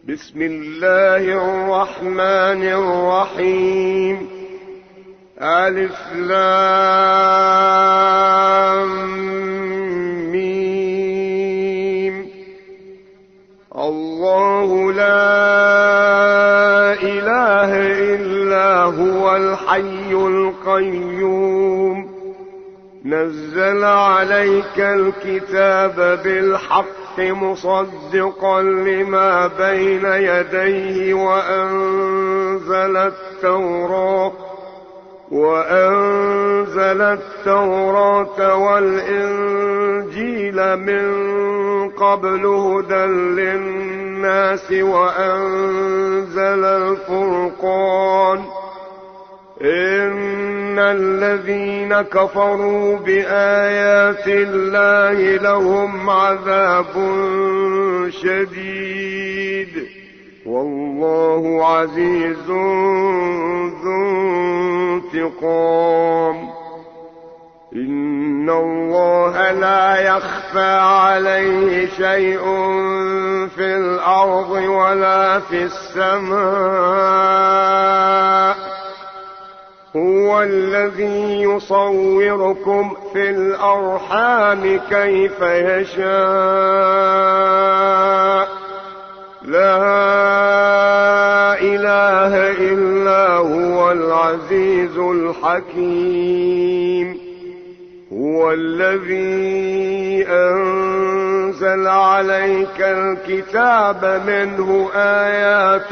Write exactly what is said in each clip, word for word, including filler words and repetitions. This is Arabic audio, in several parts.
بسم الله الرحمن الرحيم. ألف لام ميم. الله لا إله إلا هو الحي القيوم، نزل عليك الكتاب بالحق مصدقا لما بين يديه وأنزل التوراة وأنزل التوراة والإنجيل من قبل هدى للناس وأنزل الفرقان. إن الذين كفروا بآيات الله لهم عذاب شديد، والله عزيز ذو انتقام. إن الله لا يخفى عليه شيء في الأرض ولا في السماء. هو الذي يصوركم في الأرحام كيف يشاء، لا إله إلا هو العزيز الحكيم. هو الذي أنزل عليك الكتاب منه آيات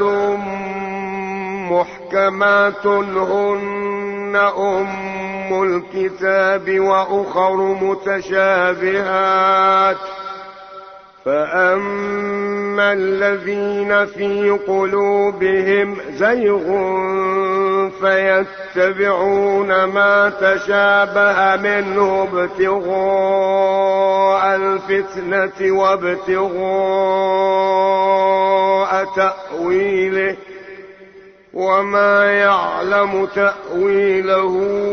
محكمات هن أم الكتاب وأخر متشابهات، فأما الذين في قلوبهم زيغ فيتبعون ما تشابه منه ابتغاء الفتنة وابتغاء تأويله، وما يعلم تأويله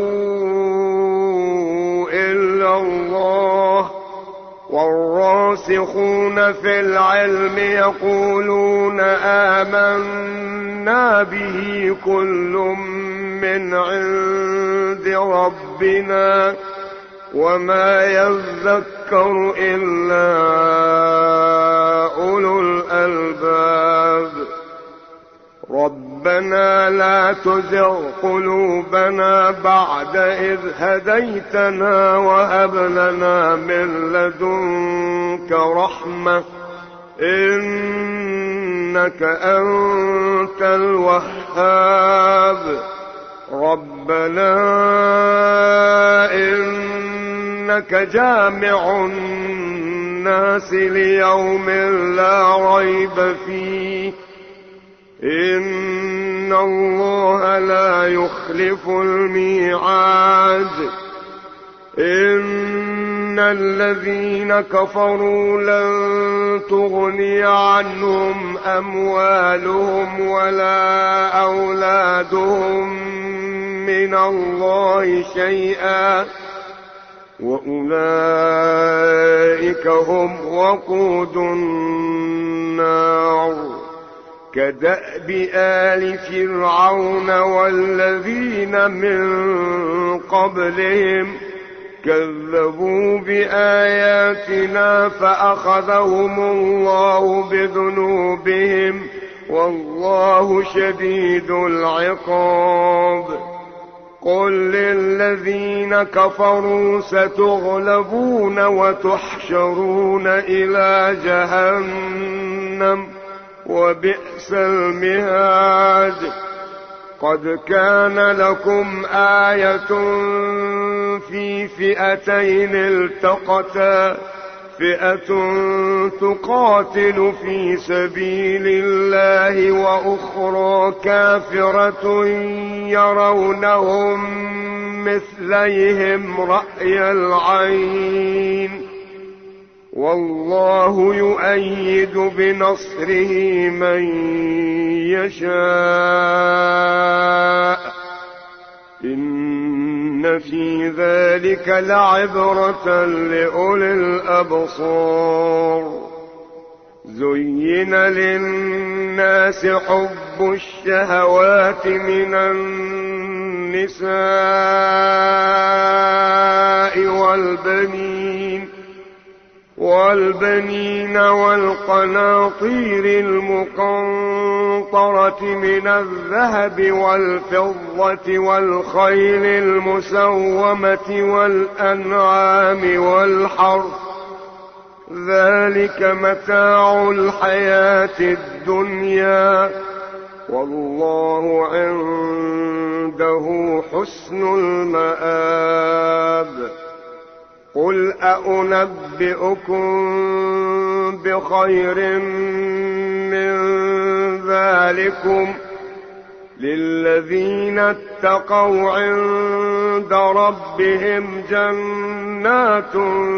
إلا الله. والراسخون في العلم يقولون آمنا به كل من عند ربنا وما يذكر إلا أولو الألباب. ربنا لا تزغ قلوبنا بعد إذ هديتنا وهب لنا من لدنك رحمة إنك أنت الوهاب. ربنا إنك جامع الناس ليوم لا ريب فيه، إن الله لا يخلف الميعاد. إن الذين كفروا لن تغني عنهم أموالهم ولا أولادهم من الله شيئا، وأولئك هم وقود النار. كدأب آل فرعون والذين من قبلهم كذبوا بآياتنا فأخذهم الله بذنوبهم، والله شديد العقاب. قل للذين كفروا ستغلبون وتحشرون إلى جهنم وبئس المهاد. قد كان لكم آية في فئتين التقتا، فئة تقاتل في سبيل الله وأخرى كافرة يرونهم مثليهم رأي العين، والله يؤيد بنصره من يشاء. إن في ذلك لعبرة لأولي الأبصار. زين للناس الناس حب الشهوات من النساء والبنين والبنين والقناطير المقنطرة من الذهب والفضة والخيل المسومة والأنعام والحرث، ذلك متاع الحياة الدنيا، والله عنده حسن المآب. قل أأنبئكم بخير من ذلكم للذين اتقوا عند ربهم جنات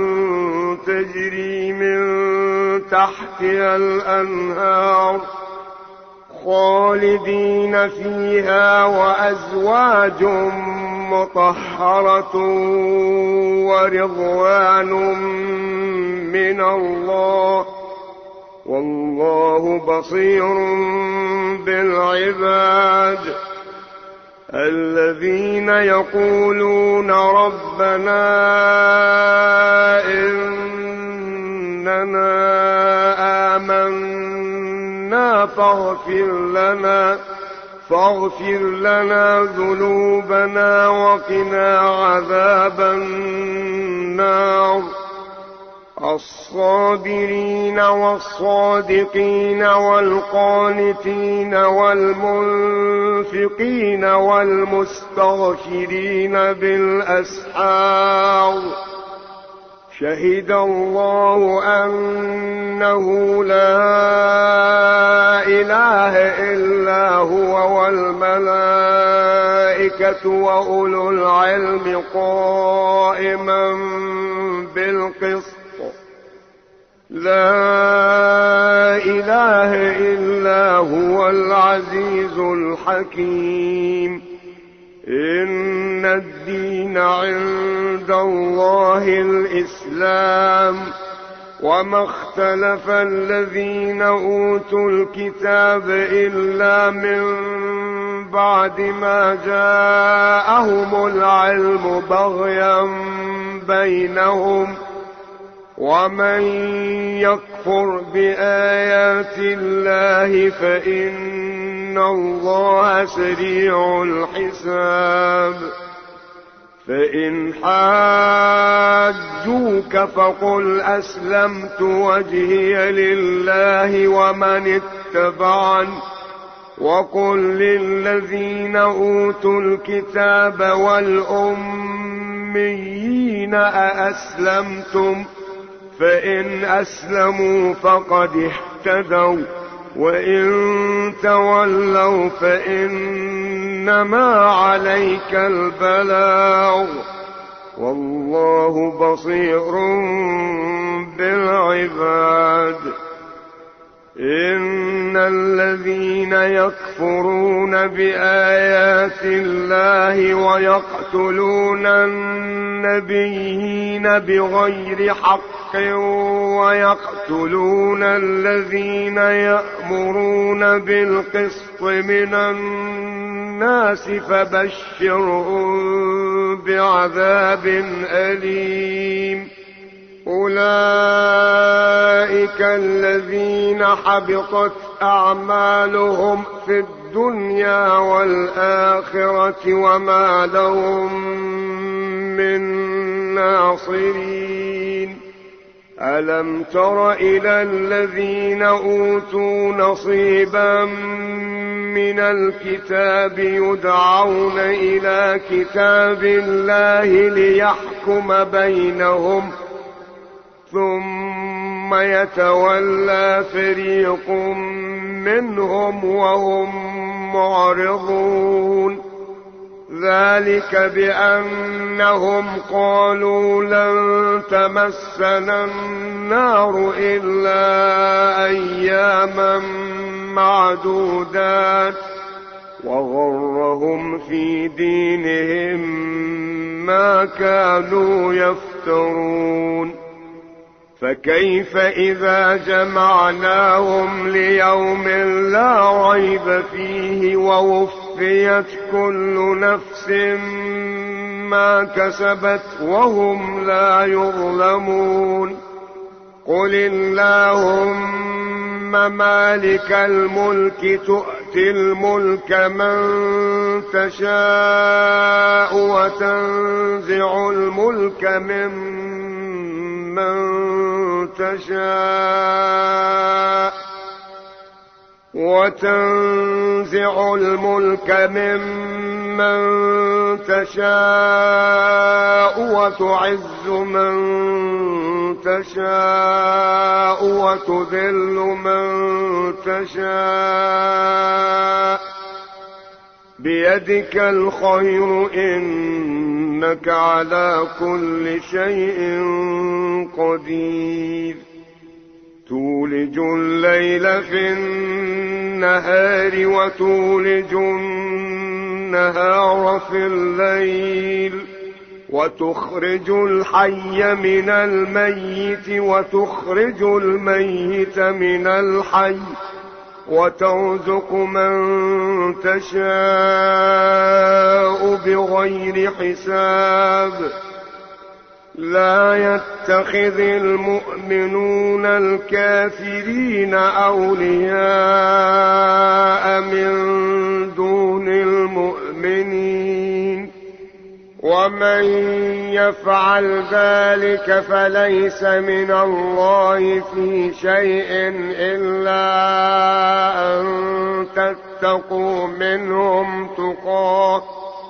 تجري من تحتها الأنهار خالدين فيها وأزواج مطهرة ورضوان من الله، والله بصير بالعباد. الذين يقولون ربنا إننا آمنا فاغفر لنا فاغفر لنا ذنوبنا وقنا عذاب النار. الصابرين والصادقين والقانتين والمنفقين والمستغفرين بالأسحار، شهد الله أنه لا إله إلا هو والملائكة وأولو العلم قائما بالقسط، لا إله إلا هو العزيز الحكيم. إن الدين عند الله الإسلام، وما اختلف الذين أوتوا الكتاب إلا من بعد ما جاءهم العلم بغيا بينهم، ومن يكفر بآيات الله فإن الله سريع الحساب. فإن حاجوك فقل أسلمت وجهي لله ومن اتبعني، وقل للذين أوتوا الكتاب والأميين أأسلمتم، فإن أسلموا فقد اهتدوا، وإن تولوا فإنما عليك البلاغ، والله بصير بالعباد. إن الذين يكفرون بآيات الله ويقتلون النبيين بغير حق ويقتلون الذين يأمرون بالقسط من الناس فبشرهم بعذاب أليم. أولئك الذين حبطت أعمالهم في الدنيا والآخرة وما لهم من ناصرين. ألم تر إلى الذين أوتوا نصيبا من الكتاب يدعون إلى كتاب الله ليحكم بينهم ثم يتولى فريق منهم وهم معرضون. ذلك بأنهم قالوا لن تمسنا النار إلا أياما معدودات وغرهم في دينهم ما كانوا يفترون. فكيف إذا جمعناهم ليوم لا ريب فيه ووفيت كل نفس ما كسبت وهم لا يظلمون. قل اللهم مالك الملك تؤتي الملك من تشاء وتنزع الملك ممن تشاء وتنزع الملك ممن تشاء وتعز من تشاء وتذل من تشاء بيدك الخير إنك على كل شيء قدير. تولج الليل في النهار وتولج النهار في الليل وتخرج الحي من الميت وتخرج الميت من الحي وترزق من تشاء بغير حساب. لا يتخذ المؤمنون الكافرين أولياء من دون المؤمنين ومن يفعل ذلك فليس من الله في شيء إلا أن تتقوا منهم تقاه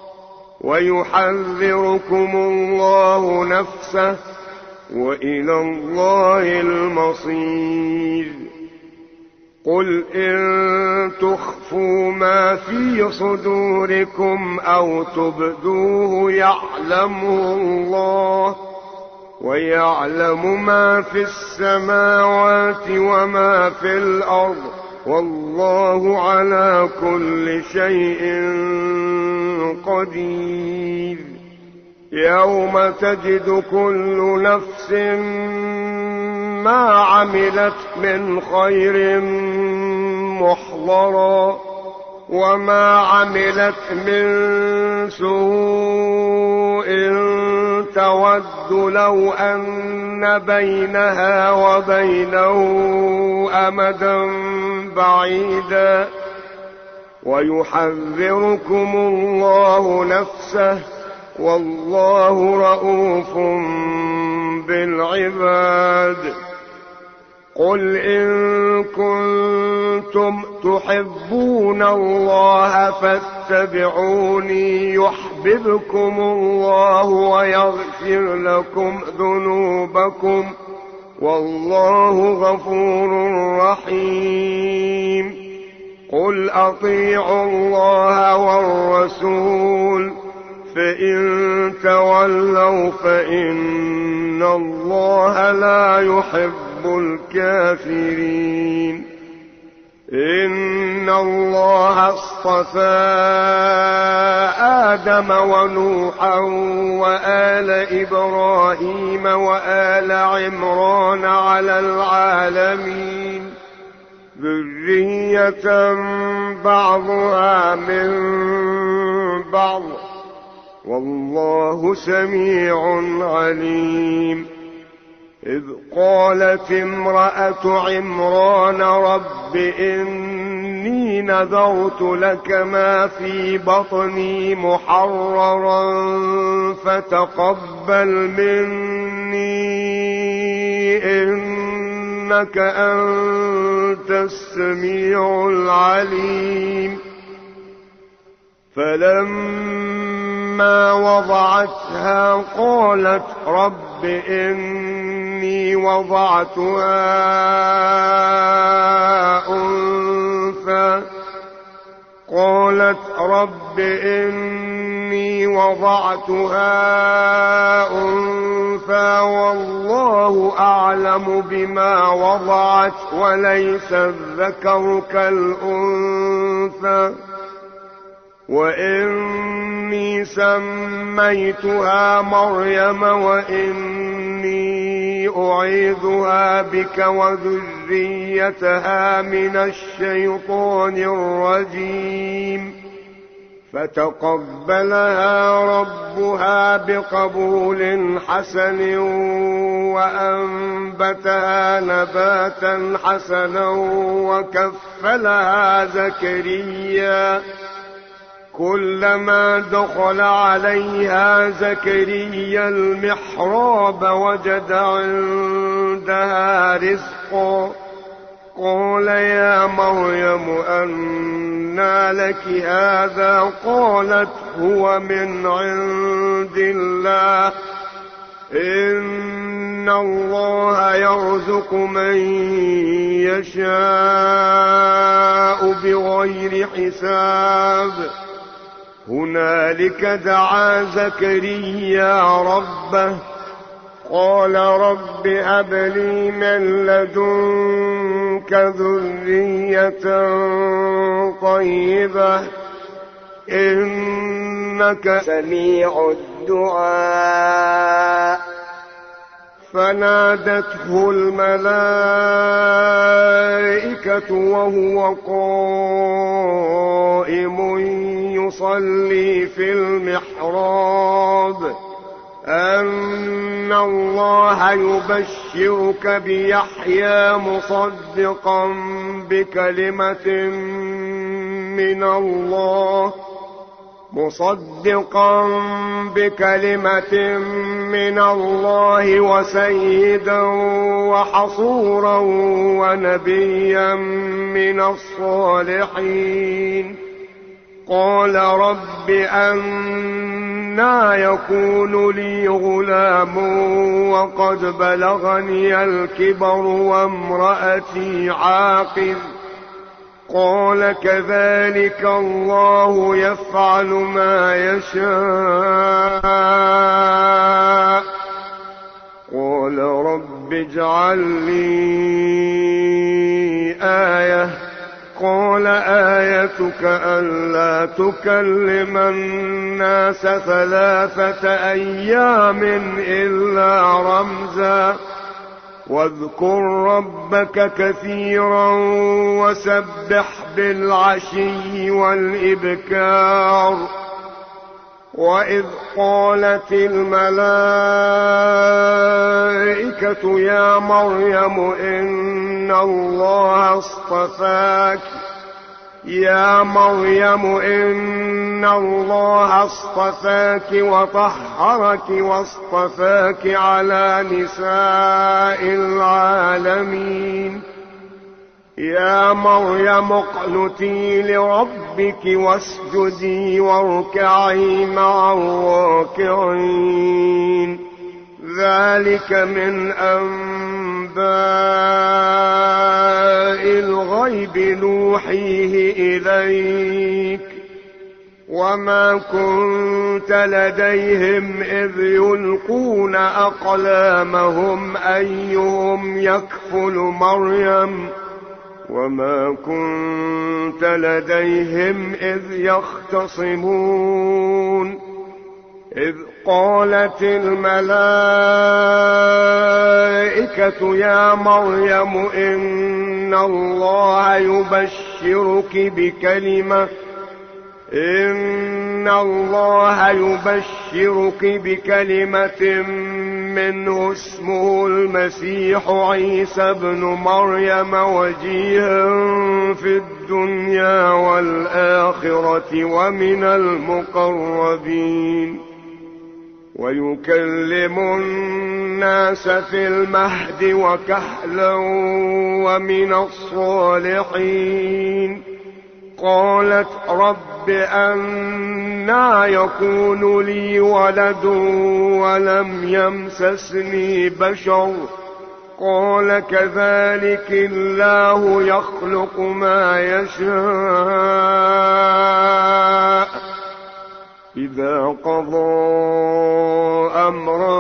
ويحذركم الله نفسه وإلى الله المصير. قل إن تخفوا ما في صدوركم أو تبدوه يعلمه الله ويعلم ما في السماوات وما في الأرض والله على كل شيء قدير. يوم تجد كل نفس ما عملت من خير محضرا وما عملت من سوء تود لو أن بينها وبينه أمدا بعيدا ويحذركم الله نفسه والله رءوف بالعباد. قل إن كنتم تحبون الله فاتبعوني يحببكم الله ويغفر لكم ذنوبكم والله غفور رحيم. قل أطيعوا الله والرسول فإن تولوا فإن الله لا يحب الكافرين. إن الله اصطفى آدم ونوحا وآل إبراهيم وآل عمران على العالمين ذرية بعضها من بعض والله سميع عليم. إذ قالت امرأة عمران رب إني نذرت لك ما في بطني محررا فتقبل مني إنك أنت السميع العليم. فلما وضعتها قالت رب إني وضعتها أنثى قالت رب إني وضعتها أنثى والله أعلم بما وضعت وليس الذكر كالأنثى وإني سميتها مريم وإني إني أعيذها بك وذريتها من الشيطان الرجيم فتقبلها ربها بقبول حسن وأنبتها نباتا حسنا وكفلها زكريا كلما دخل عليها زكريا المحراب وجد عندها رزقا قال يا مريم أنى لك هذا قالت هو من عند الله إن الله يرزق من يشاء بغير حساب هنالك دعا زكريا ربه قال رب هب لي من لدنك ذرية طيبة إنك سميع الدعاء فنادته الملائكة وهو قائم يصلي في المحراب أن الله يبشرك بيحيى مصدقا بكلمة من الله مصدقا بكلمة من الله وسيدا وحصورا ونبيا من الصالحين قال رب أنى يكون لي غلام وقد بلغني الكبر وامرأتي عاقر قال كذلك الله يفعل ما يشاء قال رب اجعل لي آية قال آيتك ألا تكلم الناس ثلاثة أيام إلا رمزا واذكر ربك كثيرا وسبح بالعشي والإبكار وإذ قالت الملائكة يا مريم إن الله اصطفاك يا مريم إن الله اصطفاك وطهرك واصطفاك على نساء العالمين يا مريم اقنتي لربك واسجدي واركعي مع الراكعين ذلك من أنباء الغيب نوحيه إليك وما كنت لديهم إذ يلقون أقلامهم أيهم يكفل مريم وما كنت لديهم إذ يختصمون إذ قالت الملائكة يا مريم إن الله يبشرك بكلمة إن الله يبشرك بكلمة منه اسمه المسيح عيسى ابن مريم وجيها في الدنيا والآخرة ومن المقربين ويكلم الناس في المهد وكهلا ومن الصالحين قالت رب أنى يكون لي ولد ولم يمسسني بشر قال كذلك الله يخلق ما يشاء إذا قضى أمرا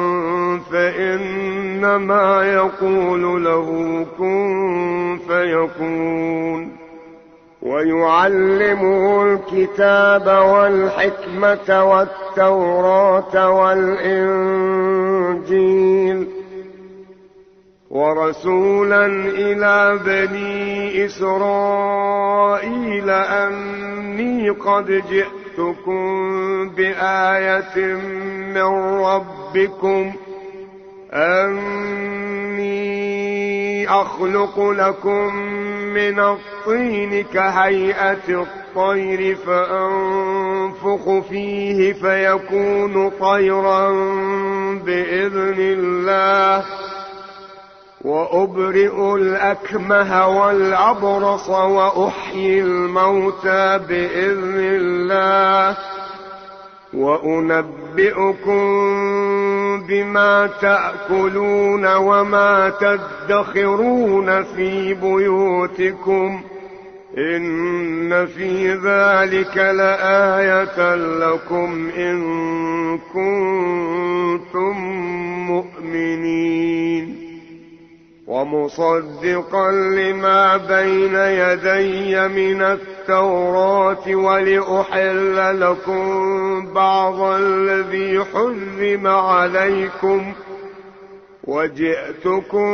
فإنما يقول له كن فيكون ويعلمه الكتاب والحكمة والتوراة والإنجيل ورسولا إلى بني إسرائيل أني قد جئتكم بآية من ربكم أني أخلق لكم من الطين كهيئة الطير فأنفخ فيه فيكون طيرا بإذن الله وأبرئ الأكمه والأبرص وأحيي الموتى بإذن الله وأنبئكم بما تأكلون وما تدخرون في بيوتكم إن في ذلك لآية لكم إن كنتم مؤمنين ومصدقا لما بين يدي من التوراة ولأحل لكم بعض الذي حرم عليكم وجئتكم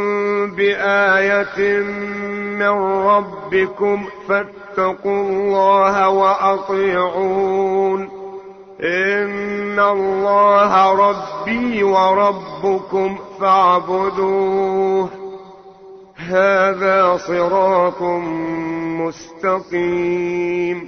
بآية من ربكم فاتقوا الله وأطيعون إن الله ربي وربكم فاعبدوه هذا صراط مستقيم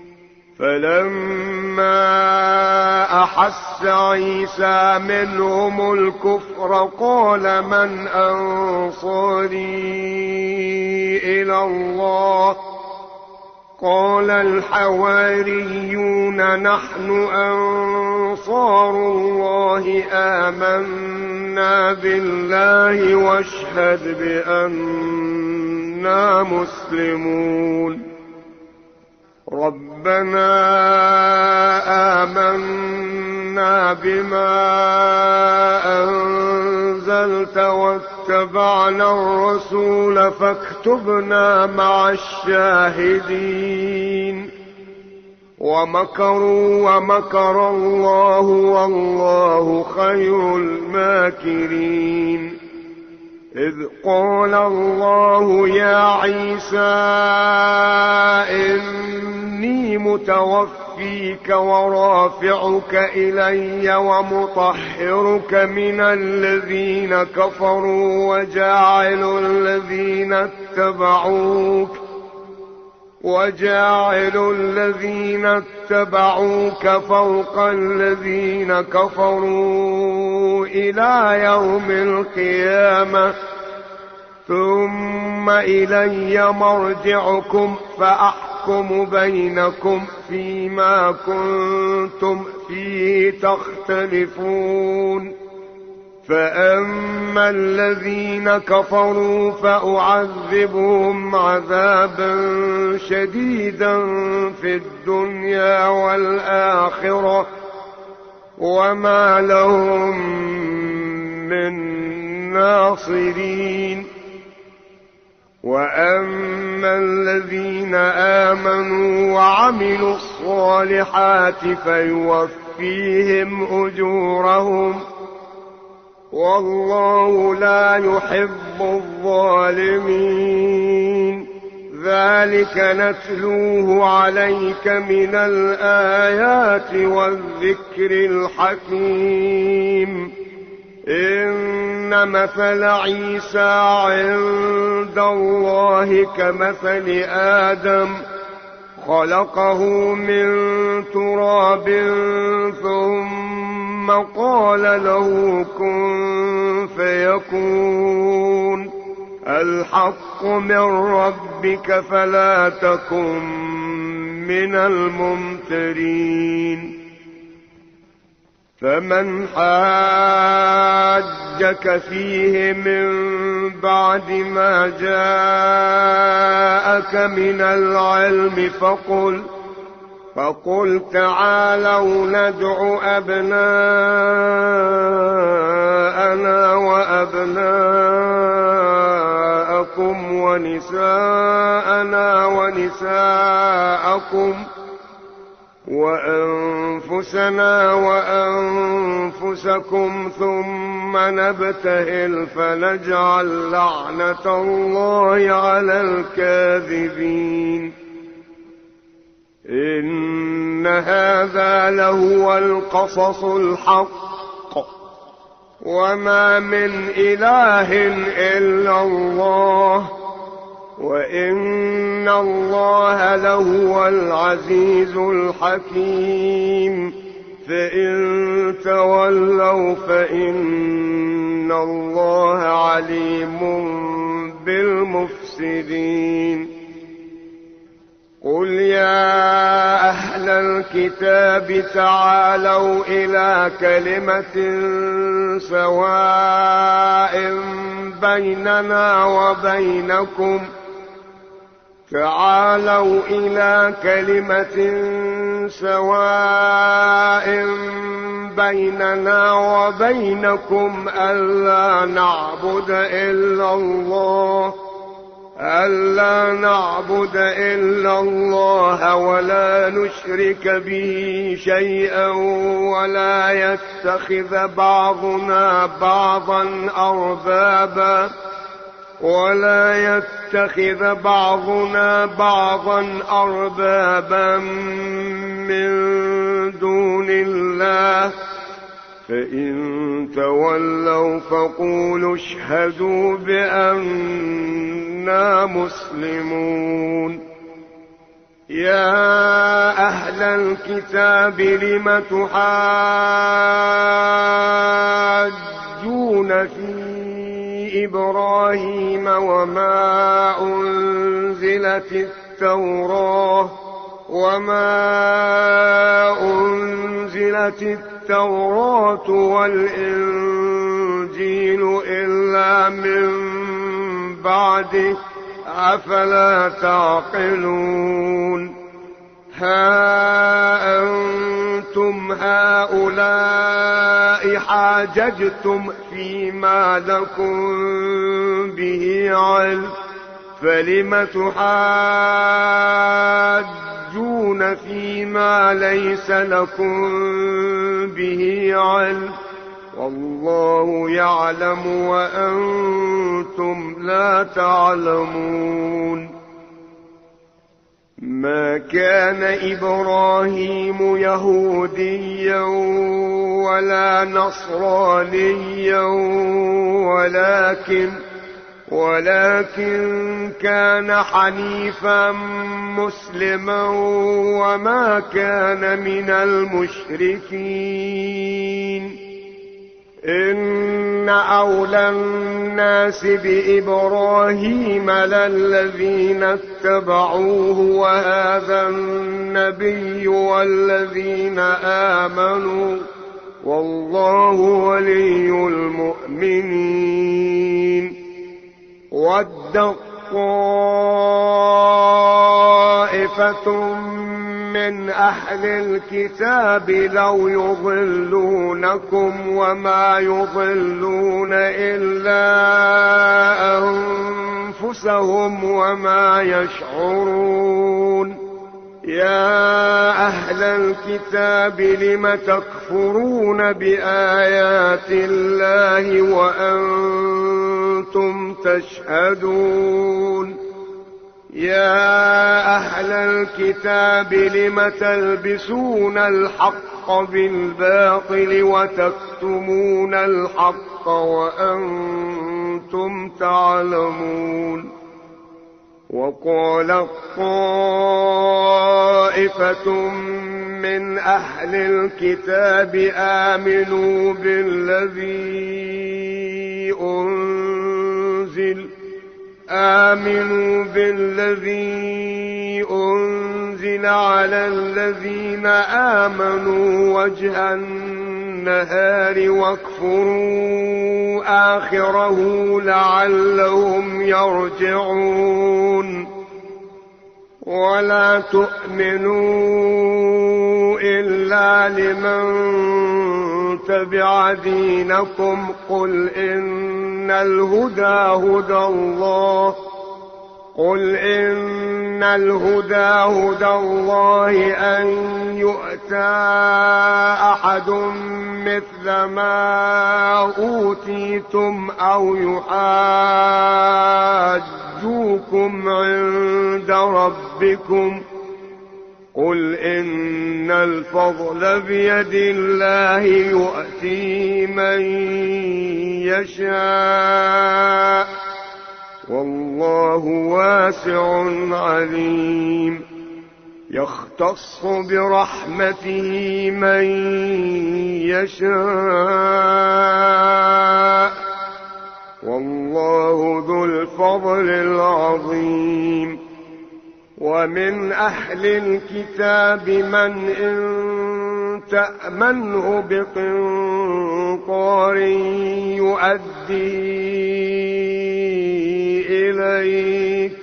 فلما أحس عيسى منهم الكفر قال من أنصاري إلى الله قال الحواريون نحن أنصار الله آمنا بالله واشهد بأننا مسلمون ربنا آمنا بما أنزلت واتبعنا الرسول فاكتبنا مع الشاهدين ومكروا ومكر الله والله خير الماكرين إذ قال الله يا عيسى إني متوفيك ورافعك إلي ومطهرك من الذين كفروا وجاعل الذين اتبعوك وجاعل الذين اتبعوك فوق الذين كفروا إلى يوم القيامة ثم إلي مرجعكم فأحكم بينكم فيما كنتم فيه تختلفون فأما الذين كفروا فأعذبهم عذابا شديدا في الدنيا والآخرة وما لهم من ناصرين وأما الذين آمنوا وعملوا الصالحات فيوفيهم أجورهم والله لا يحب الظالمين ذلك نتلوه عليك من الآيات والذكر الحكيم إن مثل عيسى عند الله كمثل آدم خلقه من تراب ثم قال له كن فيكون الحق من ربك فلا تكن من الممترين فمن حاجك فيه من بعد ما جاءك من العلم فقل فقل تعالوا ندع أبناءنا وأبناءكم ونساءنا ونساءكم وأنفسنا وأنفسكم ثم نبتهل فنجعل لعنة الله على الكاذبين. إن هذا لهو القصص الحق، وما من إله إلا الله، وإن الله لهو العزيز الحكيم. فإن تولوا فإن الله عليم بالمفسدين. قل يا أهل الكتاب تعالوا إلى كلمة سواء بيننا وبينكم تعالوا إلى كلمة سواء بيننا وبينكم ألا نعبد إلا الله ألا نعبد إلا الله ولا نشرك به شيئا ولا يتخذ بعضنا بعضا أربابا ولا يتخذ بعضنا بعضا أربابا من دون الله. فإن تولوا فقولوا اشهدوا بأننا مسلمون. يا أهل الكتاب لم تحاجون في إبراهيم وما أنزلت التوراة وما أنزلت التوراة والإنجيل إلا من بعده أفلا تعقلون. ها أنتم هؤلاء حاججتم فيما لكم به علم فلم تحاجون فيما ليس لكم به علم والله يعلم وأنتم لا تعلمون. ما كان إبراهيم يهوديا ولا نصرانيا ولكن ولكن كان حنيفا مسلما وما كان من المشركين. إن أولى الناس بإبراهيم للذين اتبعوه وهذا النبي والذين آمنوا والله ولي المؤمنين. ود طائفة من أهل الكتاب لو يضلونكم وما يضلون إلا أنفسهم وما يشعرون. يا أهل الكتاب لم تكفرون بآيات الله وأنتم تشهدون. يا أهل الكتاب لم تلبسون الحق بالباطل وتكتمون الحق وأنتم تعلمون. وقال طائفة من أهل الكتاب آمنوا بالذي أنزل آمنوا بالذي أنزل على الذين آمنوا وجه النهار واكفروا آخره لعلهم يرجعون. ولا تؤمنوا إلا لمن تبع دينكم قل إن الهدى هدى الله قل إن إن الهدى هدى الله أن يؤتى أحد مثل ما أوتيتم أو يحاجوكم عند ربكم قل إن الفضل بيد الله يؤتي من يشاء والله واسع عليم يختص برحمته من يشاء والله ذو الفضل العظيم ومن أهل الكتاب من إن تأمنه بقنطار يؤدي إليك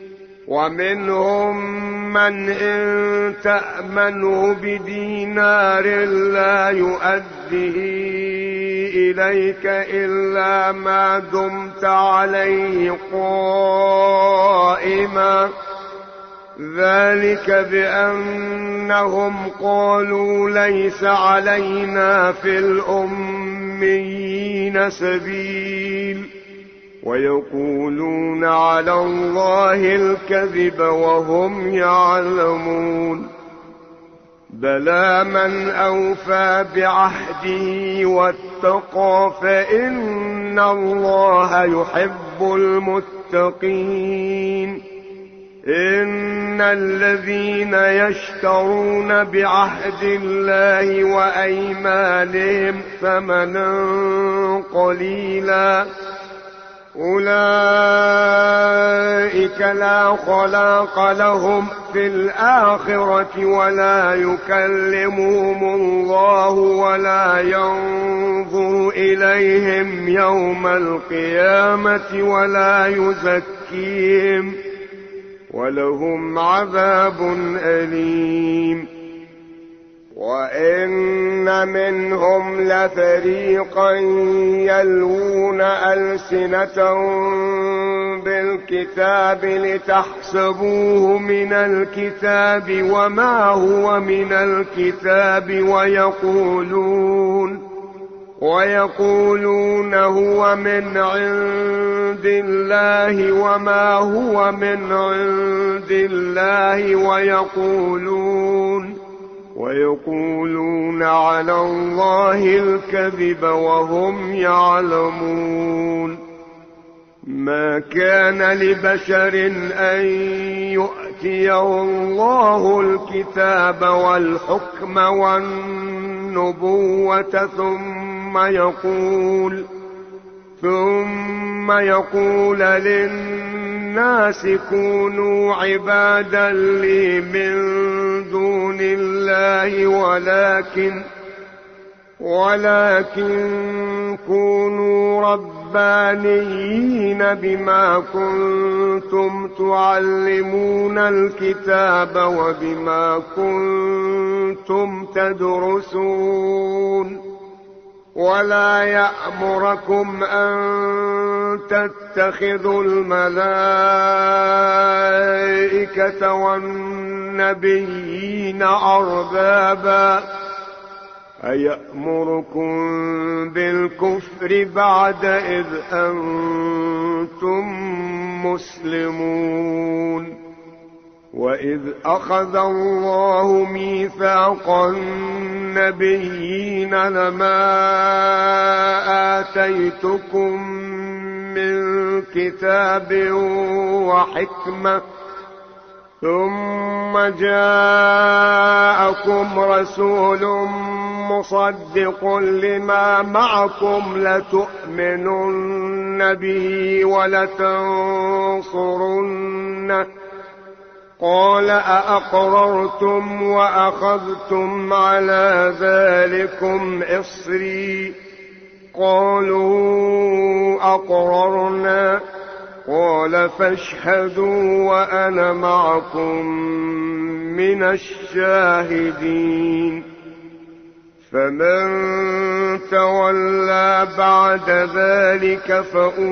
ومنهم من إن تأمنه بدينار لا يؤدي إليك إلا ما دمت عليه قائما ذلك بأنهم قالوا ليس علينا في الأميين سبيل ويقولون على الله الكذب وهم يعلمون بلى من أوفى بعهده واتقى فإن الله يحب المتقين إن الذين يشترون بعهد الله وأيمانهم ثمنا قليلا أولئك لا خلاق لهم في الآخرة ولا يكلمهم الله ولا ينظر إليهم يوم القيامة ولا يزكيهم ولهم عذاب أليم وإن منهم لفريقا يلوون ألسنتهم بالكتاب لتحسبوه من الكتاب وما هو من الكتاب ويقولون ويقولون هو من عند الله وما هو من عند الله ويقولون ويقولون على الله الكذب وهم يعلمون ما كان لبشر أن يؤتيه الله الكتاب والحكم والنبوة ثم يقول ثم يقول للناس كونوا عبادا لي من دون الله ولكن ولكن كونوا ربانيين بما كنتم تعلمون الكتاب وبما كنتم تدرسون ولا يأمركم أن تتخذوا الملائكة والنبيين أربابا أيأمركم بالكفر بعد إذ أنتم مسلمون وإذ أخذ الله ميثاق النبيين لما آتيتكم من كتاب وحكمة ثم جاءكم رسول مصدق لما معكم لتؤمنن به ولتنصرنه قال أأقررتم وأخذتم على ذلكم إصري قالوا أقررنا قال فاشهدوا وأنا معكم من الشاهدين فمن تولى بعد ذلك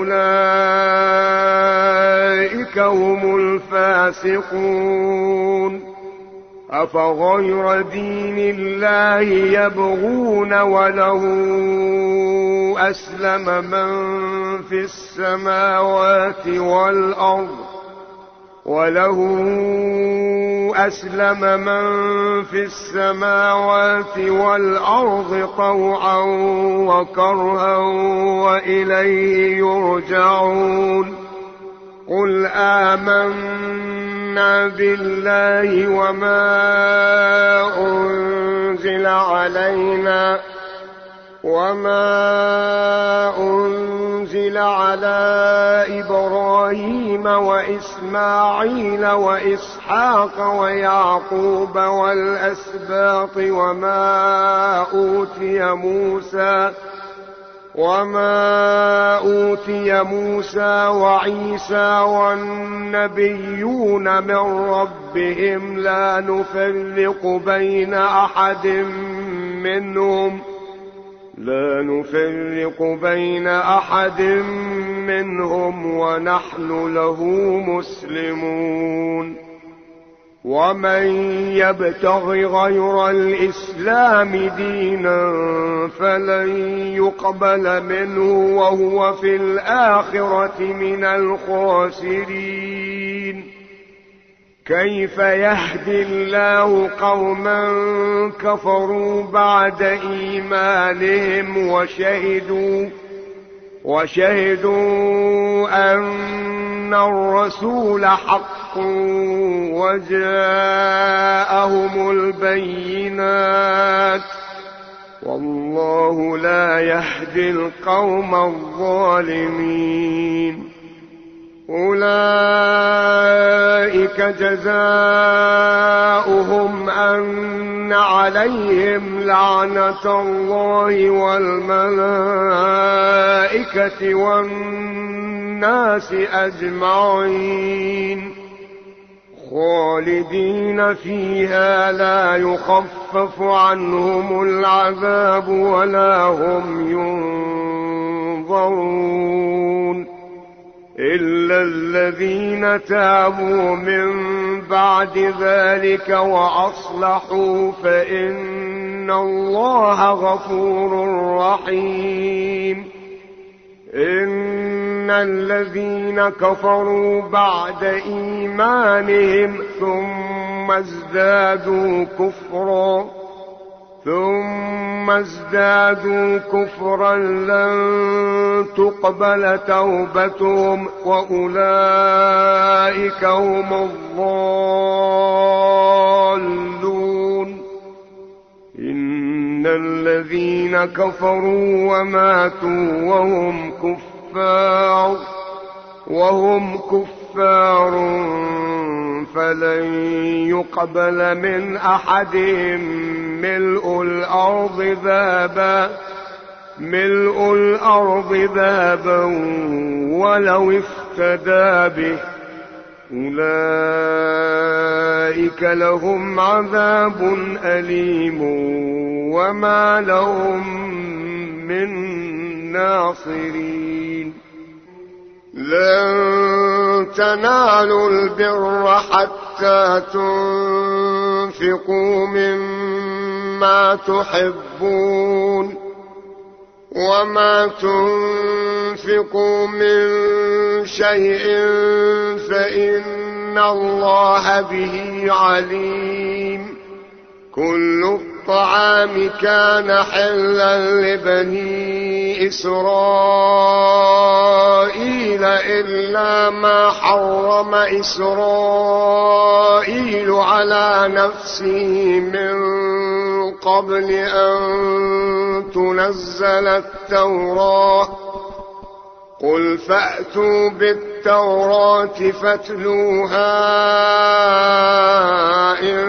فأولئك هم الفاسقون. أفغير دين الله يبغون وله أسلم من في السماوات والأرض وله أسلم من في السماوات والأرض طوعا وكرها وإليه يرجعون. قل آمنا بالله وما أنزل علينا وما أنزل على إبراهيم وإسماعيل وإسحاق ويعقوب والأسباط وما أوتي موسى وما أوتي موسى وعيسى والنبيون من ربهم لا نفرق بين أحد منهم لا نفرق بين أحد منهم ونحن له مسلمون. ومن يبتغ غير الإسلام دينا فلن يقبل منه وهو في الآخرة من الخاسرين. كيف يهدي الله قوما كفروا بعد إيمانهم وشهدوا وشهدوا أن الرسول حق وجاءهم البينات والله لا يهدي القوم الظالمين. أولئك جزاؤهم أن عليهم لعنة الله والملائكة والناس أجمعين خالدين فيها لا يخفف عنهم العذاب ولا هم ينظرون إلا الذين تابوا من بعد ذلك وأصلحوا فإن الله غفور رحيم. إن الذين كفروا بعد إيمانهم ثم ازدادوا كفرا ثم ازدادوا كفرا لن تقبل توبتهم وأولئك هم الضالون. إن الذين كفروا وماتوا وهم كفار وهم كفار فلن يقبل من أحدهم ملء الأرض ذهبا ملء الأرض ذهبا ولو افتدى به. أولئك لهم عذاب أليم وما لهم من ناصرين. لن تنالوا البر حتى تنفقوا مما تحبون وما تنفقوا من شيء فإن الله به عليم. كل الطعام كان حلا لبني إسرائيل إلا ما حرم إسرائيل على نفسه من قبل أن تنزل التوراة. قل فأتوا بالتوراة فاتلوها إن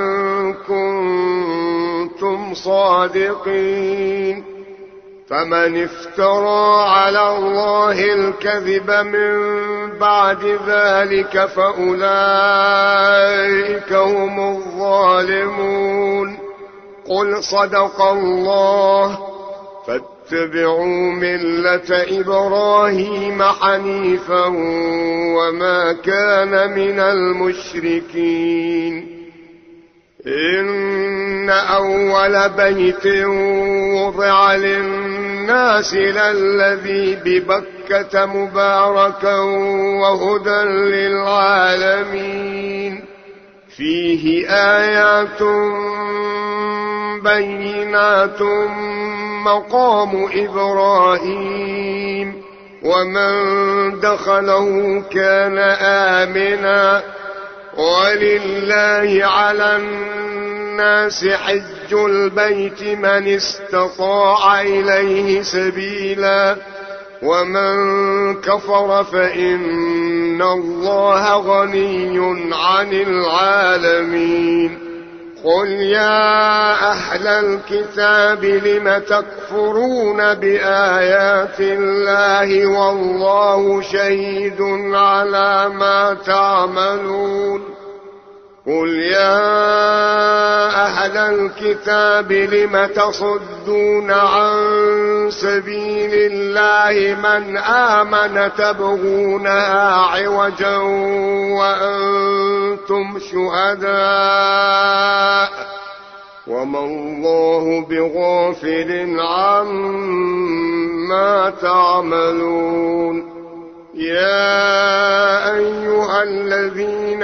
كنتم صادقين. فمن افترى على الله الكذب من بعد ذلك فأولئك هم الظالمون. قل صدق الله فاتبعوا ملة إبراهيم حنيفا وما كان من المشركين إن أول بيت وضع للناس للذي ببكة مباركا وهدى للعالمين فيه آيات بينات مقام إبراهيم ومن دخله كان آمنا ولله على الناس حج البيت من استطاع إليه سبيلا ومن كفر فإن الله غني عن العالمين قل يا أهل الكتاب لم تكفرون بآيات الله والله شهيد على ما تعملون قل يا أهل الكتاب لم تصدون عن سبيل الله من آمن تبغونها عوجا وأنتم شهداء وما الله بغافل عما تعملون يا أيها الذين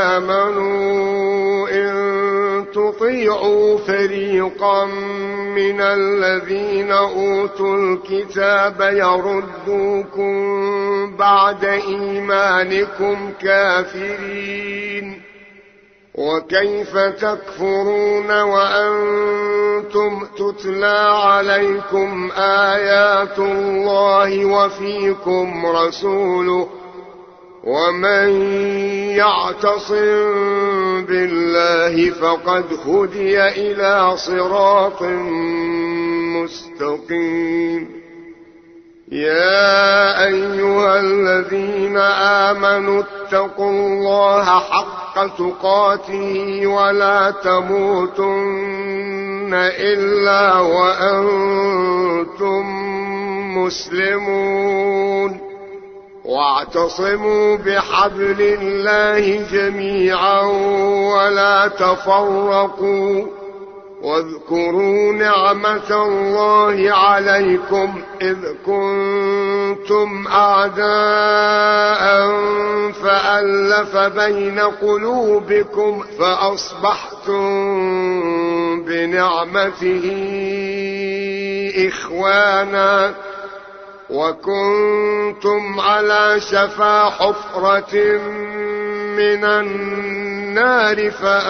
آمنوا إن تطيعوا فريقا من الذين أوتوا الكتاب يردوكم بعد إيمانكم كافرين وكيف تكفرون وأنتم تتلى عليكم آيات الله وفيكم رسوله ومن يعتصم بالله فقد هدي إلى صراط مستقيم يا أيها الذين آمنوا اتقوا الله حق تقاته ولا تموتن إلا وأنتم مسلمون واعتصموا بحبل الله جميعا ولا تفرقوا واذكروا نعمة الله عليكم إذ كنتم أعداء فألف بين قلوبكم فأصبحتم بنعمته إخوانا وكنتم على شفا حفرة من النار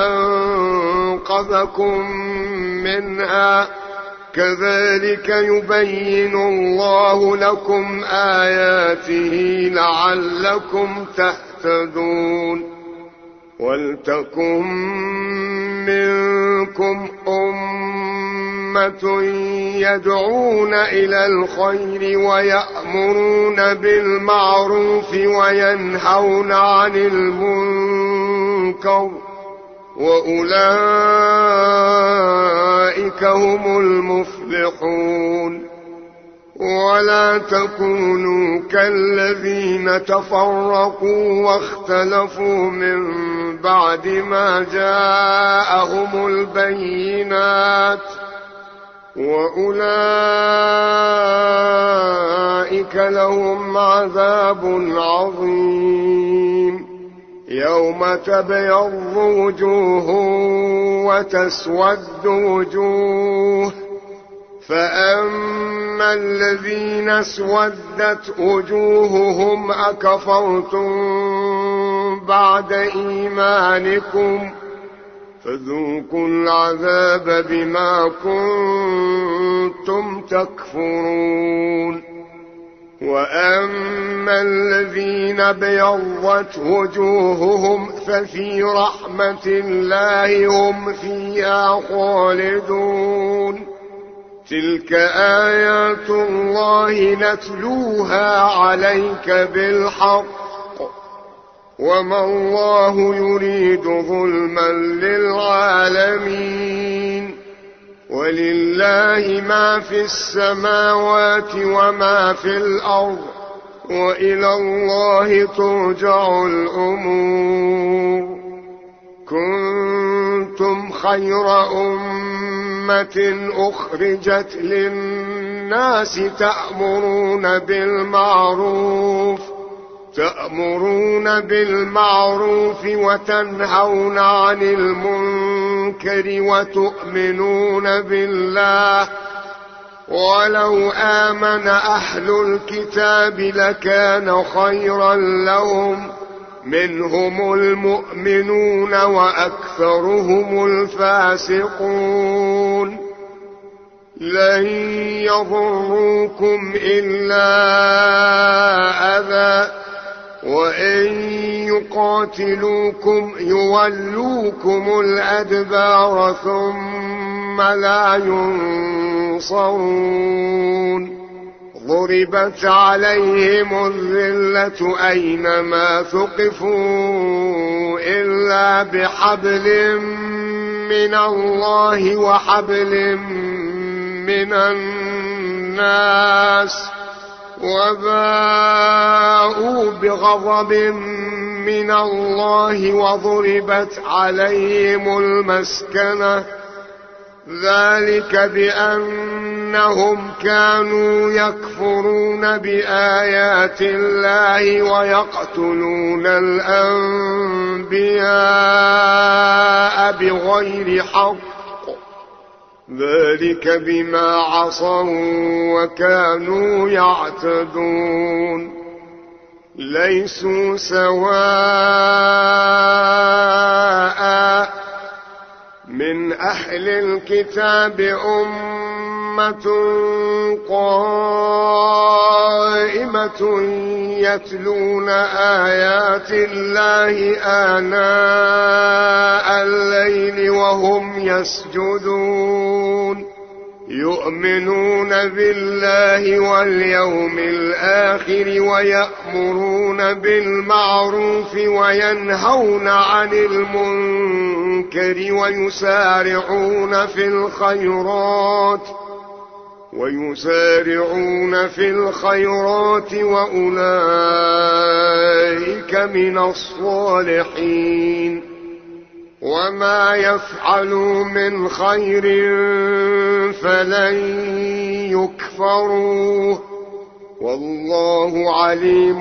فأنقذكم منها كذلك يبين الله لكم آياته لعلكم تهتدون ولتكن منكم أمة يدعون إلى الخير ويأمرون بالمعروف وينهون عن المنكر وأولئك هم المفلحون ولا تكونوا كالذين تفرقوا واختلفوا من بعد ما جاءهم البينات وأولئك لهم عذاب عظيم يوم تبيض وجوه وتسود وجوه فأما الذين اسودت وجوههم أكفرتم بعد إيمانكم فذوقوا العذاب بما كنتم تكفرون وأما الذين ابيضت وجوههم ففي رحمة الله هم فيها خالدون تلك آيات الله نتلوها عليك بالحق وما الله يريد ظلما للعالمين ولله ما في السماوات وما في الأرض وإلى الله ترجع الأمور. كنتم خير أمة أخرجت للناس تأمرون بالمعروف تأمرون بالمعروف وتنهون عن المنكر وتؤمنون بالله. ولو آمن أهل الكتاب لكان خيرا لهم، منهم المؤمنون وأكثرهم الفاسقون. لن يضروكم إلا أذى، وإن يقاتلوكم يولوكم الأدبار ثم لا ينصرون. ضربت عليهم الذلة أينما ثقفوا إلا بحبل من الله وحبل من الناس، وباءوا بغضب من الله وضربت عليهم المسكنة، ذلك بأنهم كانوا يكفرون بآيات الله ويقتلون الأنبياء بغير حق، ذلك بما عصوا وكانوا يعتدون. ليسوا سواء، من أهل الكتاب أمة قائمة يتلون آيات الله آناء الليل وهم يسجدون، يؤمنون بالله واليوم الآخر ويأمرون بالمعروف وينهون عن المنكر ويسارعون في الخيرات ويسارعون في الخيرات وأولئك من الصالحين. وما يفعلوا من خير فلن يكفروه، والله عليم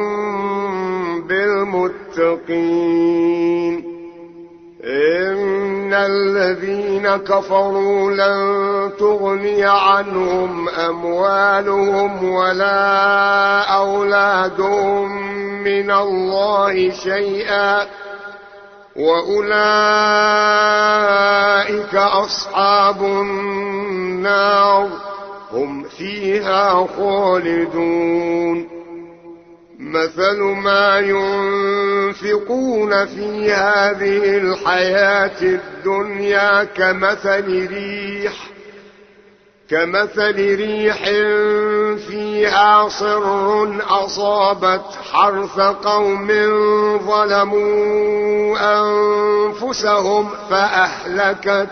بالمتقين. إن الذين كفروا لن تغني عنهم أموالهم ولا أولادهم من الله شيئا، وأولئك أصحاب النار هم فيها خالدون. مثل ما ينفقون في هذه الحياة الدنيا كمثل ريح كمثل ريح فيها صر أصابت حرث قوم ظلموا أنفسهم فأهلكت،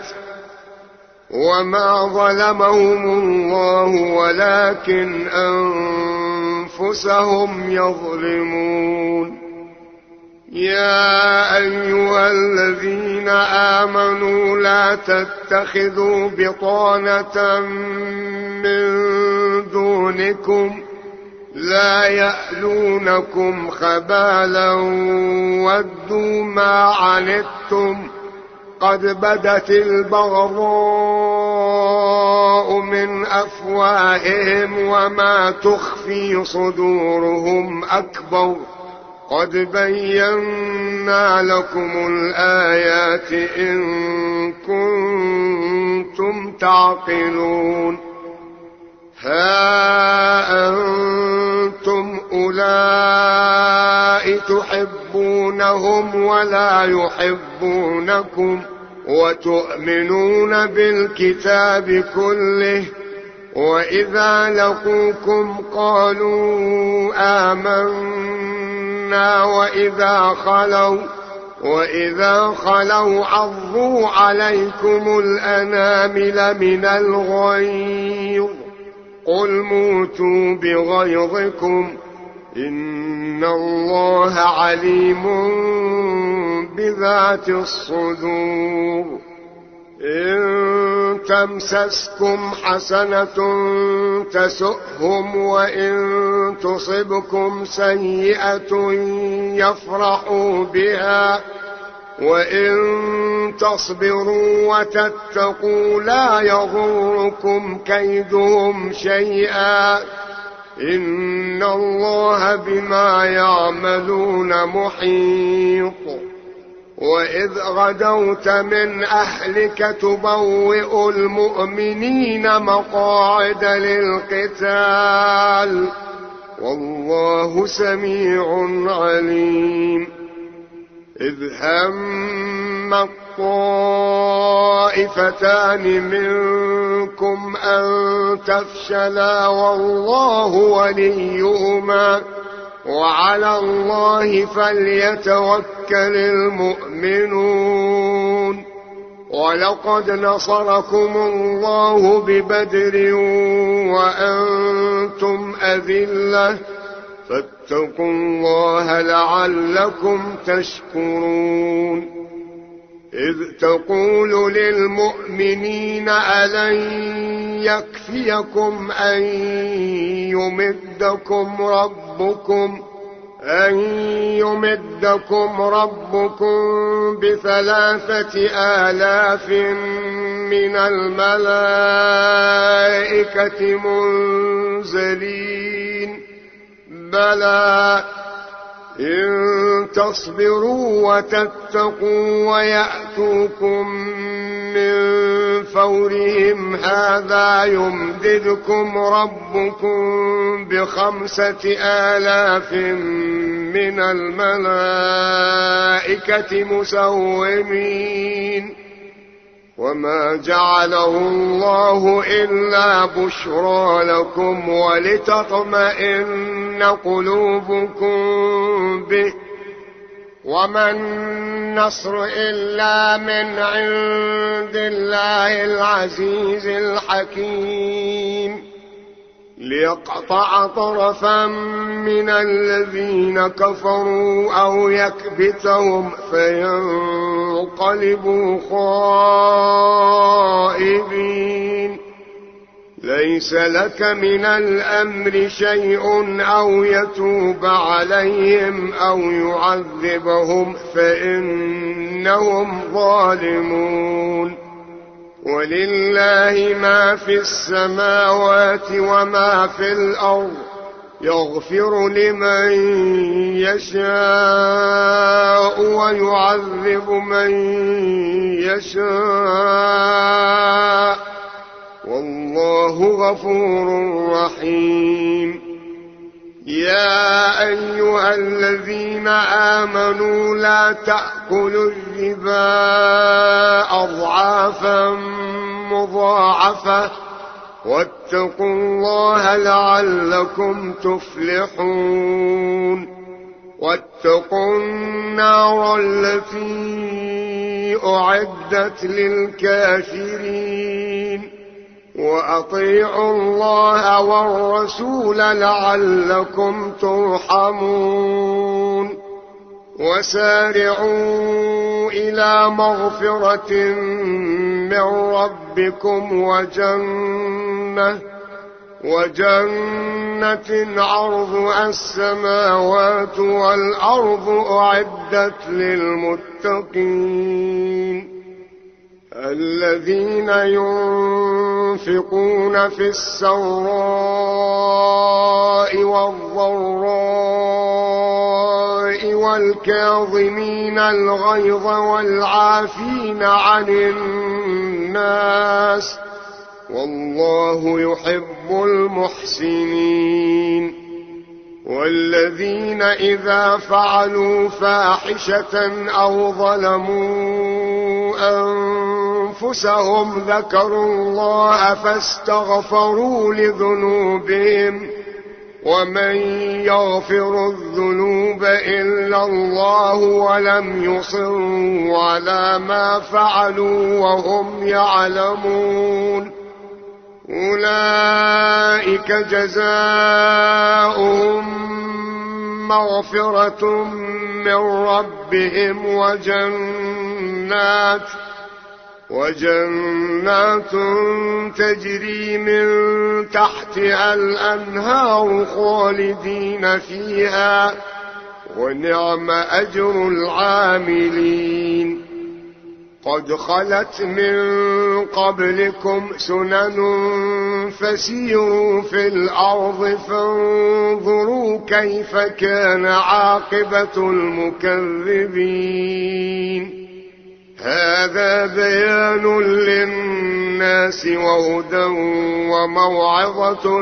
وما ظلمهم الله ولكن أنفسهم يظلمون. يا أيها الذين آمنوا لا تتخذوا بطانة من دونكم لا يألونكم خبالا ودوا ما عنتم قد بدت البغضاء من أفواههم وما تخفي صدورهم أكبر قد بينا لكم الآيات إن كنتم تعقلون. ها أنتم أولئك تحبونهم ولا يحبونكم وتؤمنون بالكتاب كله، وإذا لقوكم قالوا آمنا وإذا خلوا وإذا خلوا عضوا عليكم الأنامل من الغيظ قل موتوا بغيظكم إن الله عليم بذات الصدور. إن تمسسكم حسنة تسؤهم وإن تصبكم سيئة يفرحوا بها وإن تصبروا وتتقوا لا يضركم كيدهم شيئا إن الله بما يعملون محيط. وإذ غدوت من أهلك تبوئ المؤمنين مقاعد للقتال والله سميع عليم. إذ هم الطائفتان منكم أن تفشلا والله وليهما وعلى الله فليتوكل المؤمنون. ولقد نصركم الله ببدر وأنتم أذلة فاتقوا الله لعلكم تشكرون. إذ تقول للمؤمنين ألن يكفيكم أن يمدكم ربكم أن يمدكم ربكم بثلاثة آلاف من الملائكة منزلين بلى إن تصبروا وتتقوا ويأتوكم من فورهم هذا يمددكم ربكم بخمسة آلاف من الملائكة مسومين. وما جعله الله إلا بشرى لكم ولتطمئن قلوبكم به وما النصر إلا من عند الله العزيز الحكيم. ليقطع طرفا من الذين كفروا أو يكبتهم فينقلبوا خائبين. ليس لك من الأمر شيء أو يتوب عليهم أو يعذبهم فإنهم ظالمون. ولله ما في السماوات وما في الأرض يغفر لمن يشاء ويعذب من يشاء والله غفور رحيم. يا أيها الذين آمنوا لا تأكلوا الربا أضعافا مضاعفة واتقوا الله لعلكم تفلحون. واتقوا النار التي أعدت للكافرين وأطيعوا الله والرسول لعلكم ترحمون. وسارعوا إلى مغفرة من ربكم وجنة وجنة عرضها السماوات والأرض أعدت للمتقين الذين ينفقون في السراء والضراء والكاظمين الغيظ والعافين عن الناس والله يحب المحسنين. والذين إذا فعلوا فاحشة أو ظلموا أنفسهم ذكروا الله فاستغفروا لذنوبهم ومن يغفر الذنوب إلا الله ولم يصروا على ما فعلوا وهم يعلمون أولئك جزاؤهم مغفرة من ربهم وجنات وجنات تجري من تحتها الأنهار خالدين فيها ونعم أجر العاملين قد خلت من قبلكم سنن فسيروا في الأرض فانظروا كيف كان عاقبة المكذبين هذا بيان للناس وهدى وموعظة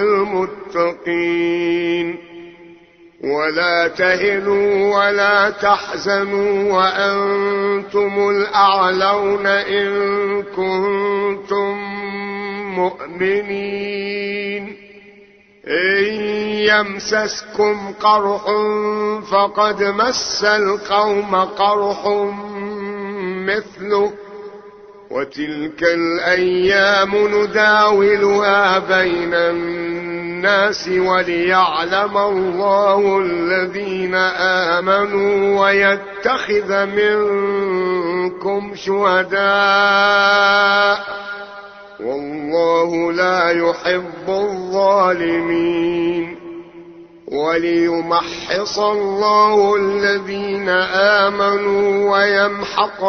للمتقين ولا تهنوا ولا تحزنوا وأنتم الأعلون إن كنتم مؤمنين إن يمسسكم قرح فقد مس القوم قرح مثله وتلك الأيام نداولها بين الناس وليعلم الله الذين آمنوا ويتخذ منكم شهداء والله لا يحب الظالمين وليمحص الله الذين آمنوا ويمحق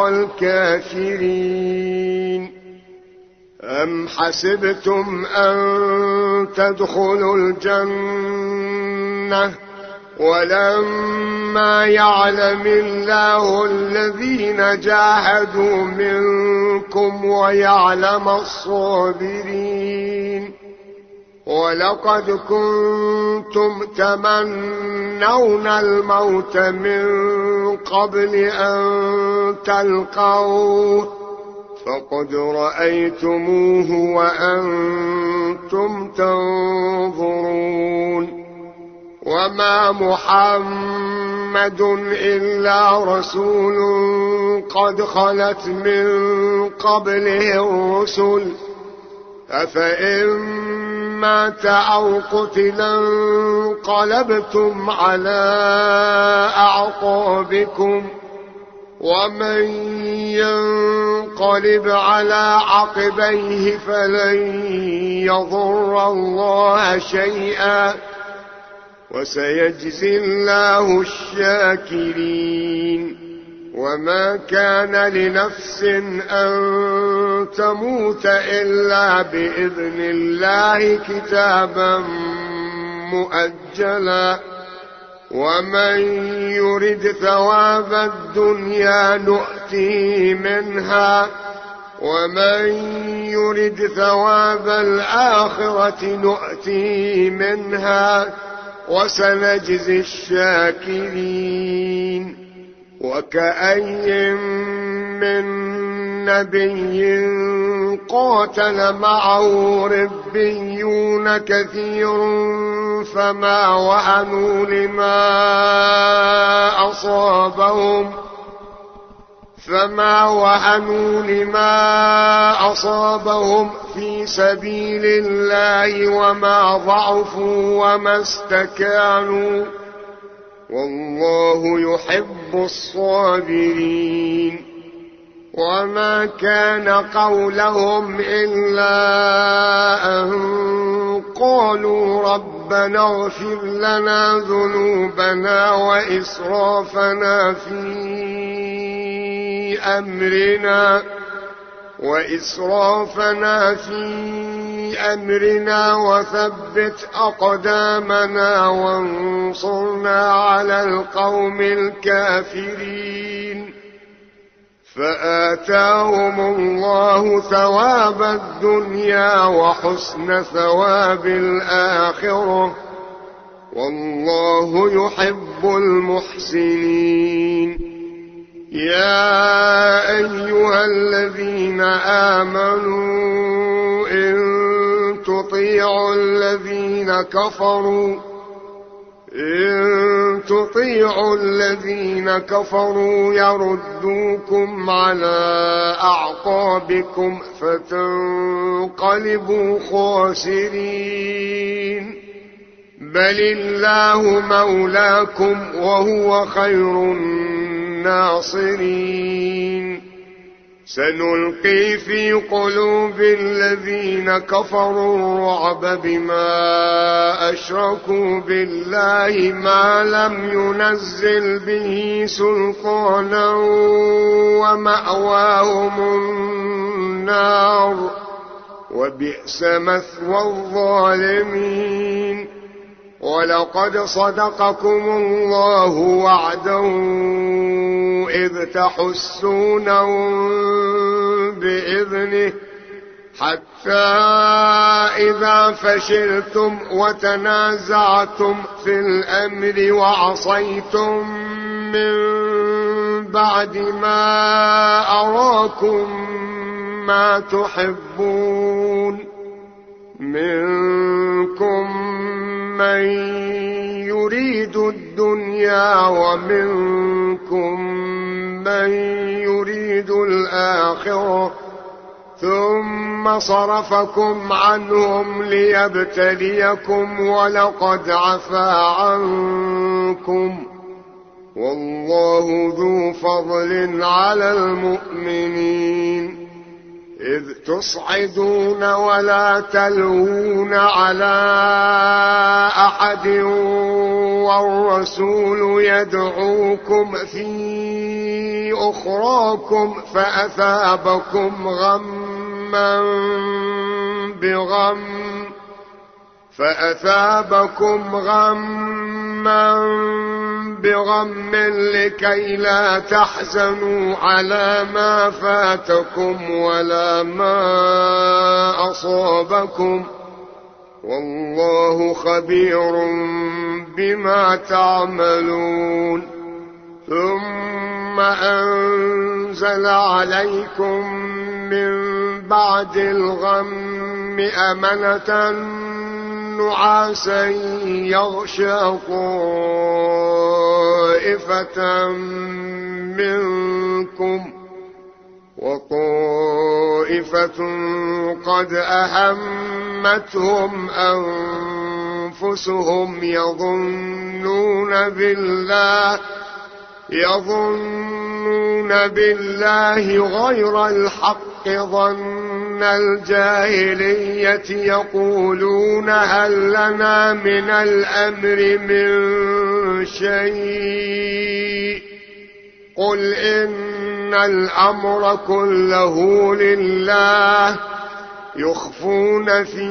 الكافرين أم حسبتم أن تدخلوا الجنة ولما يعلم الله الذين جاهدوا منكم ويعلم الصابرين ولقد كنتم تمنون الموت من قبل أن تلقوه فقد رأيتموه وأنتم تنظرون وما محمد إلا رسول قد خلت من قبله الرسل أفإن مات أو قتلا انقلبتم على أعقابكم ومن ينقلب على عقبيه فلن يضر الله شيئا وسيجزي الله الشاكرين وما كان لنفس أن تموت إلا بإذن الله كتابا مؤجلا ومن يرد ثواب الدنيا نؤتيه منها ومن يرد ثواب الآخرة نؤتيه منها وسنجزي الشاكرين وكأي من نبي قاتل معه ربيون كثير فما وهنوا لما أصابهم فما وهنوا لما أصابهم في سبيل الله وما ضعفوا وما استكانوا والله يحب الصابرين وما كان قولهم إلا أن قالوا ربنا اغفر لنا ذنوبنا وإسرافنا في أمرنا وإسرافنا في أمرنا وثبت أقدامنا وانصرنا على القوم الكافرين فآتاهم الله ثواب الدنيا وحسن ثواب الآخرة والله يحب المحسنين يا أيها الذين آمنوا إن تطيعوا الذين كفروا إن تطيعوا الذين كفروا يردوكم على أعقابكم فتنقلبوا خاسرين بل الله مولاكم وهو خير الناصرين سنلقي في قلوب الذين كفروا الرعب بما أشركوا بالله ما لم ينزل به سلطانا ومأواهم النار وبئس مثوى الظالمين ولقد صدقكم الله وعده إذ تحسونهم بإذنه حتى إذا فشلتم وتنازعتم في الأمر وعصيتم من بعد ما أراكم ما تحبون منكم من يريد الدنيا ومنكم من يريد الآخرة ثم صرفكم عنهم ليبتليكم ولقد عفا عنكم والله ذو فضل على المؤمنين إذ تصعدون ولا تلوون على أحد والرسول يدعوكم في أخراكم فأثابكم غما بغم فأثابكم غما بغم لكي لا تحزنوا على ما فاتكم ولا ما أصابكم والله خبير بما تعملون ثم أنزل عليكم من بعد الغم أمنة نعاسا يغشى طائفة منكم وطائفة قد أهمتهم أنفسهم يظنون بالله يظنون بالله غير الحق ظن الجاهلية يقولون هل لنا من الأمر من شيء قل إن الأمر كله لله يخفون في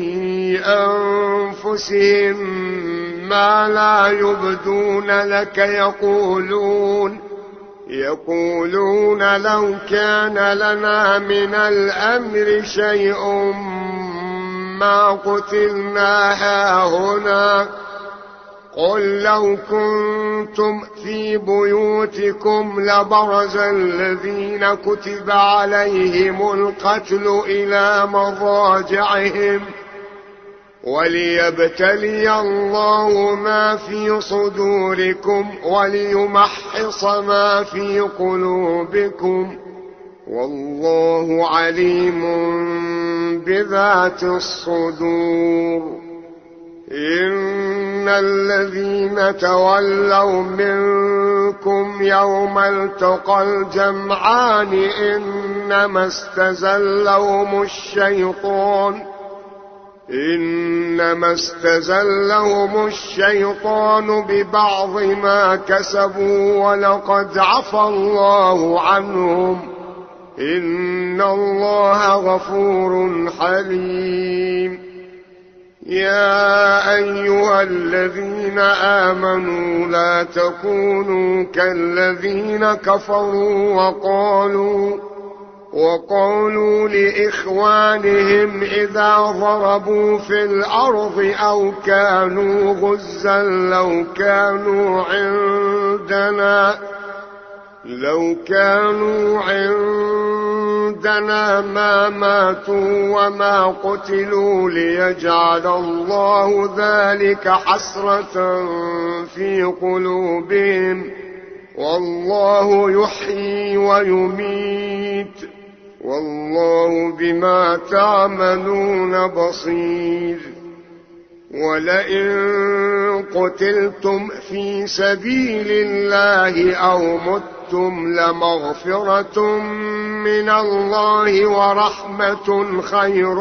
أنفسهم ما لا يبدون لك يقولون يقولون لو كان لنا من الأمر شيء ما قتلنا هاهنا قل لو كنتم في بيوتكم لبرز الذين كتب عليهم القتل إلى مضاجعهم وليبتلي الله ما في صدوركم وليمحص ما في قلوبكم والله عليم بذات الصدور إن الذين تولوا منكم يوم التقى الجمعان إنما استزلهم الشيطان إنما استزلهم الشيطان ببعض ما كسبوا ولقد عفى الله عنهم إن الله غفور حليم يا أيها الذين آمنوا لا تكونوا كالذين كفروا وقالوا وقالوا لإخوانهم إذا ضربوا في الأرض أو كانوا غزا لو كانوا عندنا لو كانوا عندنا عندنا ما ماتوا وما قتلوا ليجعل الله ذلك حسرة في قلوبهم، والله يحيي ويميت، والله بما تعملون بصير. ولئن قتلتم في سبيل الله أو متم لمغفرة من الله ورحمة خير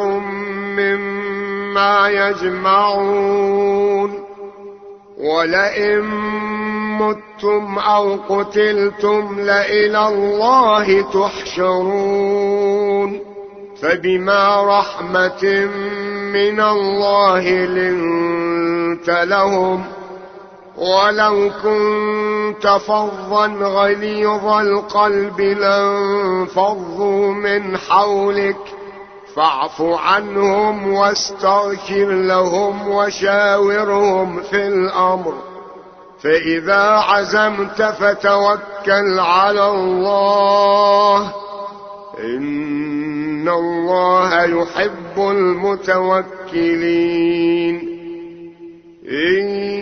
مما يجمعون. ولئن متم أو قتلتم لإلى الله تحشرون. فبما رحمة من الله لنت لهم، ولو كنت فظا غليظ القلب لانفضوا من حولك، فاعف عنهم واستغفر لهم وشاورهم في الأمر، فإذا عزمت فتوكل على الله، إن الله يحب المتوكلين. إن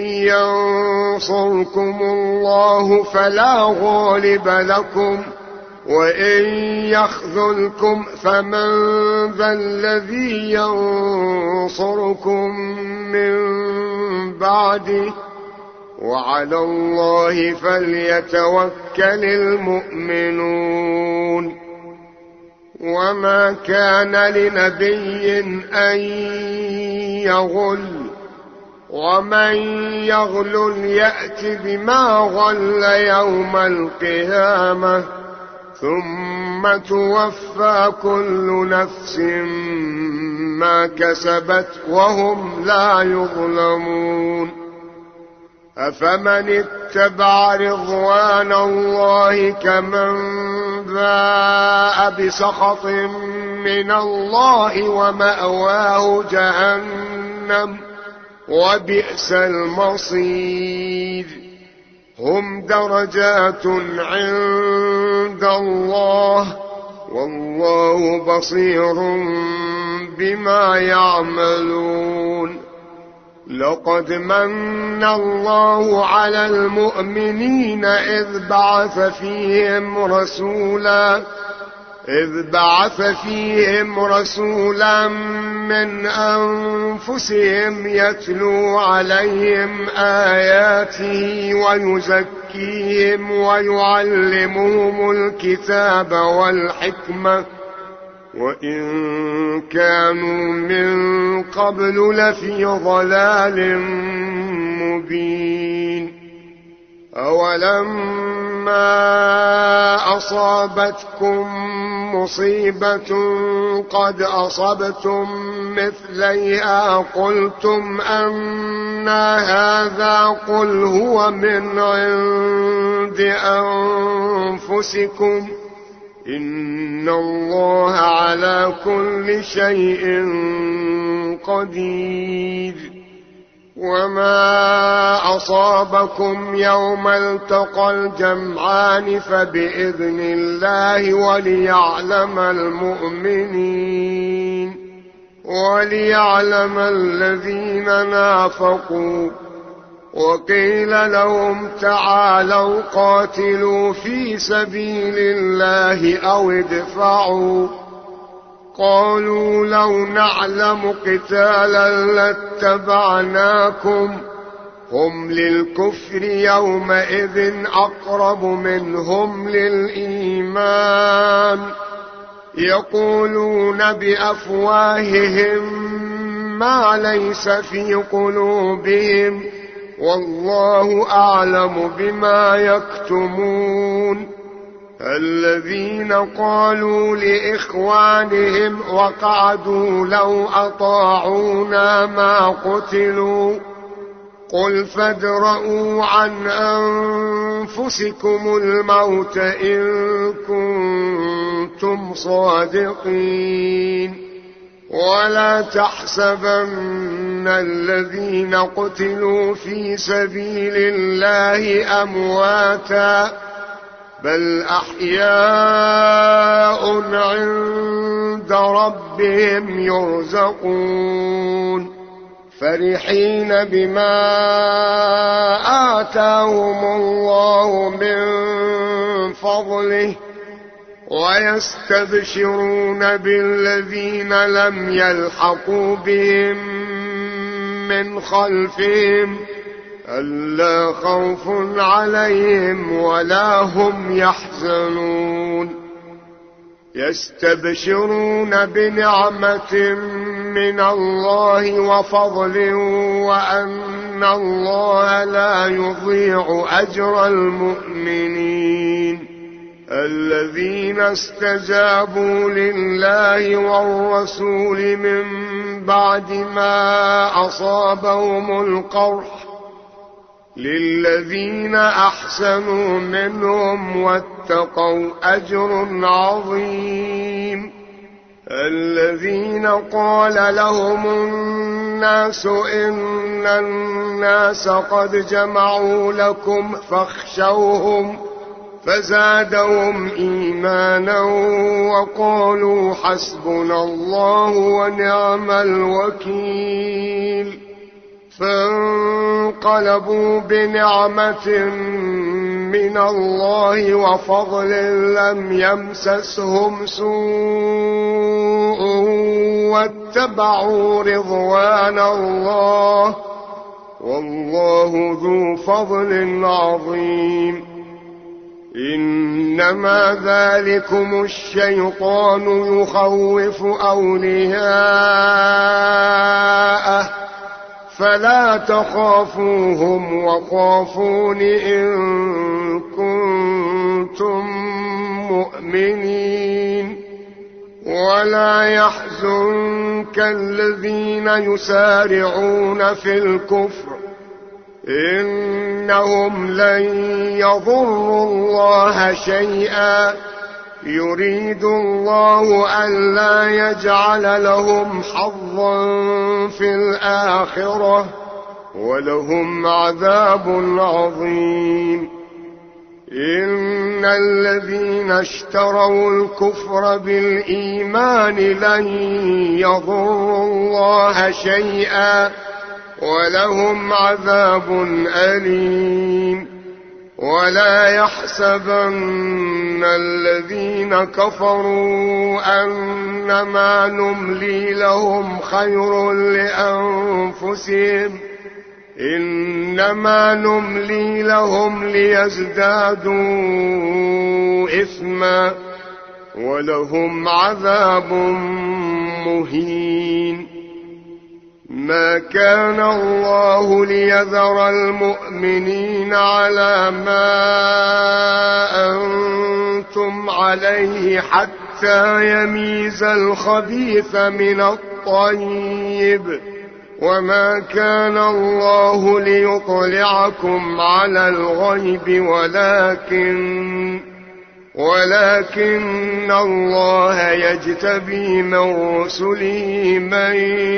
ينصركم الله فلا غالب لكم، وإن يخذلكم فمن ذا الذي ينصركم من بعده، وعلى الله فليتوكل المؤمنون. وما كان لنبي أن يغل، ومن يغل يأت بما غل يوم القيامة، ثم توفى كل نفس ما كسبت وهم لا يظلمون. أفمن اتبع رضوان الله كمن باء بسخط من الله ومأواه جهنم وبئس المصير. هم درجات عند الله، والله بصير بما يعملون. لقد من الله على المؤمنين إذ بعث فيهم رسولا إذ بعث فيهم رسولا من أنفسهم يتلو عليهم آياته ويزكيهم ويعلمهم الكتاب والحكمة، وإن كانوا من قبل لفي ضلال مبين. أولما أصابتكم مصيبة قد أصبتم مثليها قلتم أنى هذا، قل هو من عند أنفسكم، إن الله على كل شيء قدير. وما أصابكم يوم التقى الجمعان فبإذن الله وليعلم المؤمنين وليعلم الذين نافقوا. وقيل لهم تعالوا قاتلوا في سبيل الله أو ادفعوا، قالوا لو نعلم قتالا لاتبعناكم، هم للكفر يومئذ أقرب منهم للإيمان، يقولون بأفواههم ما ليس في قلوبهم، والله أعلم بما يكتمون. الذين قالوا لإخوانهم وقعدوا لو أطاعونا ما قتلوا، قل فادرءوا عن أنفسكم الموت إن كنتم صادقين. ولا تحسبن الذين قتلوا في سبيل الله أمواتا، بل أحياء عند ربهم يرزقون فرحين بما آتاهم الله من فضله ويستبشرون بالذين لم يلحقوا بهم من خلفهم ألا خوف عليهم ولا هم يحزنون يستبشرون بنعمة من الله وفضل وأن الله لا يضيع أجر المؤمنين الذين استجابوا لله والرسول من بعد ما أصابهم القرح للذين أحسنوا منهم واتقوا أجر عظيم الذين قال لهم الناس إن الناس قد جمعوا لكم فاخشوهم فزادهم إيمانا وقالوا حسبنا الله ونعم الوكيل فانقلبوا بنعمة من الله وفضل لم يمسسهم سوء واتبعوا رضوان الله والله ذو فضل عظيم إنما ذلكم الشيطان يخوف أولياءه فلا تخافوهم وخافون إن كنتم مؤمنين ولا يحزنك الذين يسارعون في الكفر إنهم لن يضروا الله شيئا يريد الله ألا يجعل لهم حظا في الآخرة ولهم عذاب عظيم إن الذين اشتروا الكفر بالإيمان لن يضروا الله شيئا ولهم عذاب أليم ولا يحسبن الذين كفروا أنما نملي لهم خير لأنفسهم إنما نملي لهم ليزدادوا إثما ولهم عذاب مهين ما كان الله ليذر المؤمنين على ما أنتم عليه حتى يميز الخبيث من الطيب وما كان الله ليطلعكم على الغيب ولكن ولكن الله يجتبي من رسله من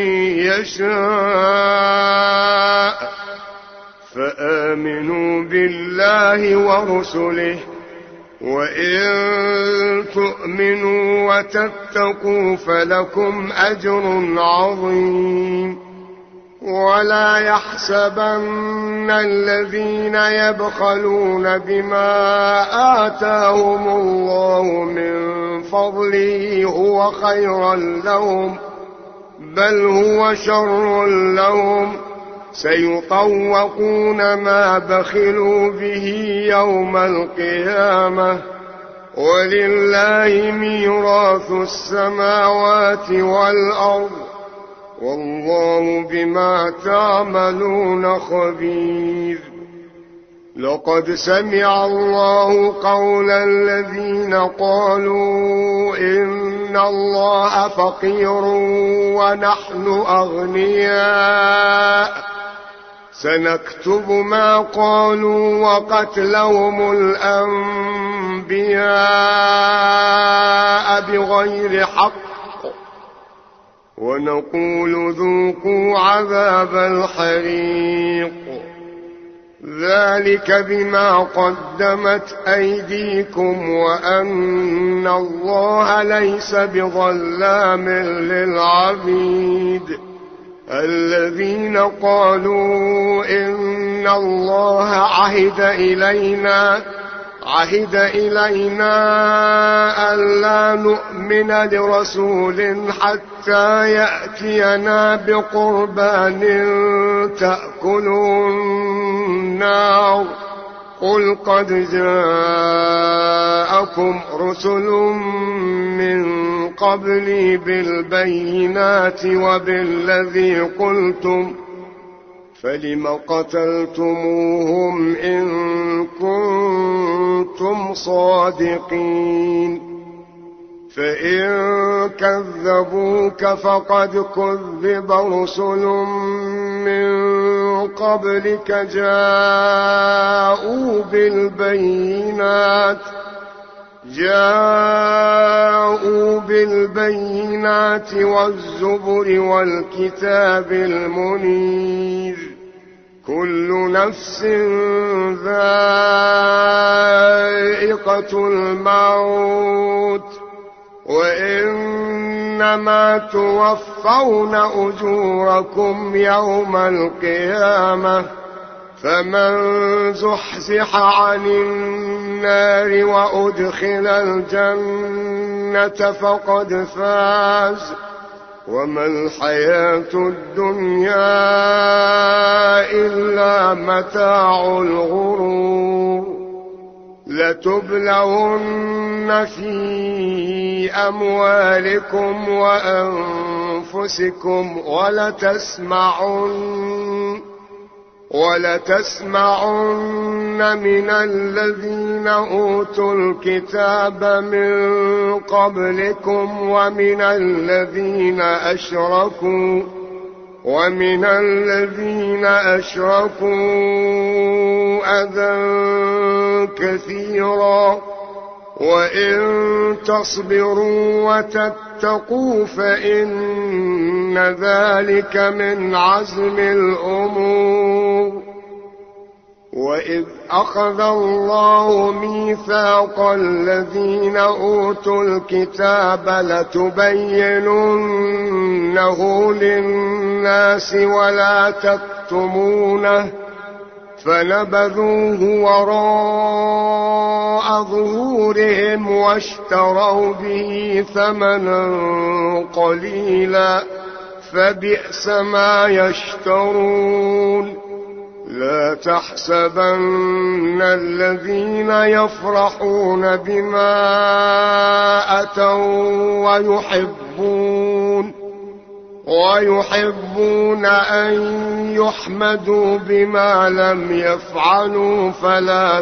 يشاء فآمنوا بالله ورسله وإن تؤمنوا وتتقوا فلكم أجر عظيم ولا يحسبن الذين يبخلون بما آتاهم الله من فضله هو خيرا لهم بل هو شر لهم سيطوقون ما بخلوا به يوم القيامة ولله ميراث السماوات والأرض والله بما تعملون خبير لقد سمع الله قول الذين قالوا إن الله فقير ونحن أغنياء سنكتب ما قالوا وقتلهم الأنبياء بغير حق ونقول ذوقوا عذاب الحريق ذلك بما قدمت أيديكم وأن الله ليس بظلام للعبيد. الذين قالوا إن الله عهد إلينا عهد إلينا ألا نؤمن لرسول حتى يأتينا بقربان تأكله النار قل قد جاءكم رسل من قبلي بالبينات وبالذي قلتم فلم قتلتموهم إن كنتم صادقين. فإن كذبوك فقد كذب رسل من قبلك جاءوا بالبينات جاءوا بالبينات والزبر والكتاب المنير. كل نفس ذائقة الموت وإنما توفون أجوركم يوم القيامة فمن زحزح عن النار وأدخل الجنة فقد فاز وما الحياة الدنيا إلا متاع الغرور. لتبلون في أموالكم وأنفسكم ولتسمعن ولتسمعن من الذين أوتوا الكتاب من قبلكم ومن الذين أشركوا ومن الذين أشركوا أذى كثيرا وإن تصبروا وتتقوا فإن ذلك من عزم الأمور. وإذ أخذ الله ميثاق الذين أوتوا الكتاب لتبيننه للناس ولا تكتمونه فنبذوه وراء ظهورهم واشتروا به ثمنا قليلا فبئس ما يشترون. لا تحسبن الذين يفرحون بما أتوا ويحبون ويحبون أن يحمدوا بما لم يفعلوا فلا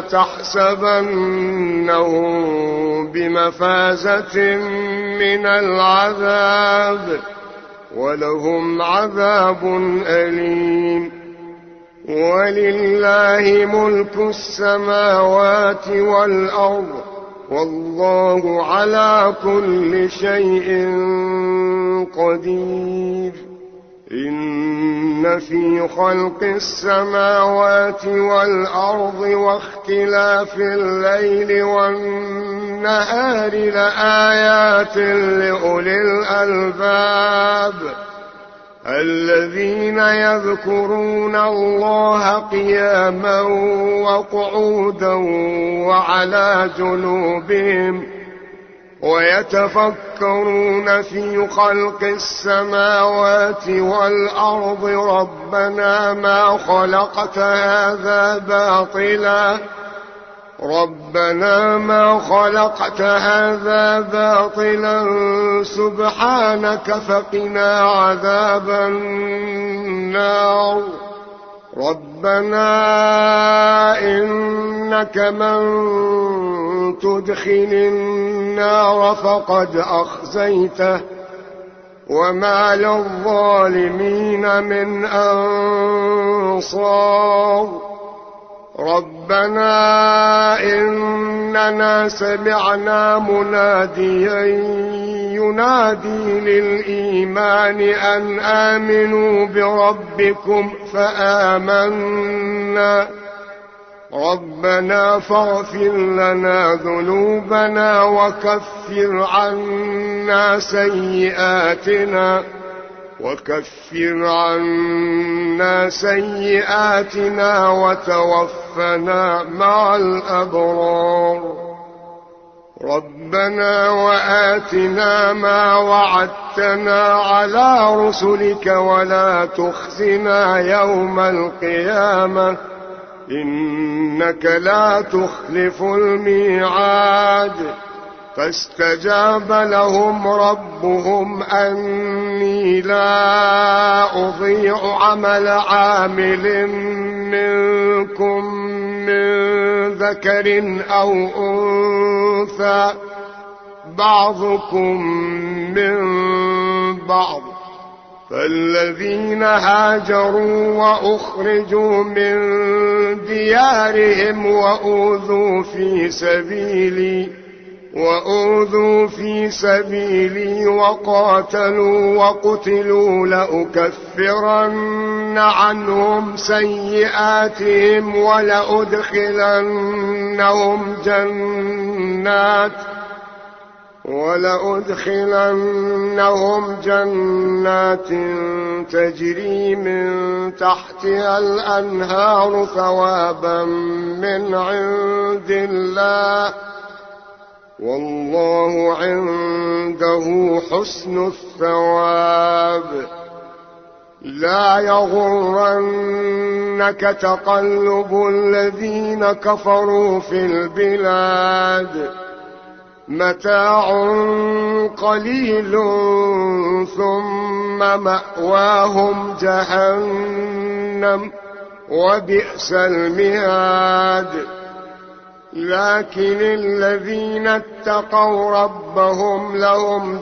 تحسبنهم بمفازة من العذاب ولهم عذاب أليم. ولله ملك السماوات والأرض والله على كل شيء قدير. إن في خلق السماوات والأرض واختلاف الليل والنهار لآيات لأولي الألباب الذين يذكرون الله قياما وقعودا وعلى جنوبهم ويتفكرون في خلق السماوات والأرض ربنا ما خلقت هذا باطلا ربنا ما خلقت هذا باطلا سبحانك فقنا عذاب النار. ربنا إنك من تدخل النار فقد أخزيته وما للظالمين من أنصار. ربنا إننا سمعنا مناديا ينادي للإيمان أن آمنوا بربكم فآمنا ربنا فاغفر لنا ذنوبنا وكفر عنا سيئاتنا وكفر عنا سيئاتنا وتوفنا مع الأبرار. ربنا وآتنا ما وعدتنا على رسلك ولا تخزنا يوم القيامة إنك لا تخلف الميعاد. فاستجاب لهم ربهم أني لا أضيع عمل عامل منكم من ذكر أو أنثى بعضكم من بعض. فالذين هاجروا وأخرجوا من ديارهم وأوذوا في سبيلي وأوذوا في سبيلي وقاتلوا وقتلوا لأكفرن عنهم سيئاتهم ولأدخلنهم جنات ولأدخلنهم جنات تجري من تحتها الأنهار ثوابا من عند الله والله عنده حسن الثواب. لا يغرنك تقلب الذين كفروا في البلاد متاع قليل ثم مأواهم جهنم وبئس المهاد. لكن الذين اتقوا ربهم لهم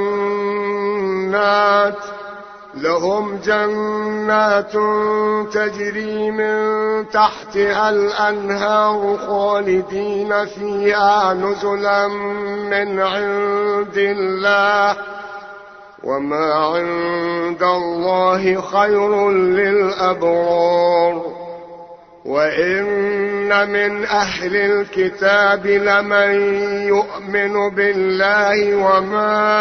جنات لهم جنات تجري من تحتها الأنهار خالدين فيها نزلا من عند الله وما عند الله خير للأبرار. وإن من أهل الكتاب لمن يؤمن بالله وما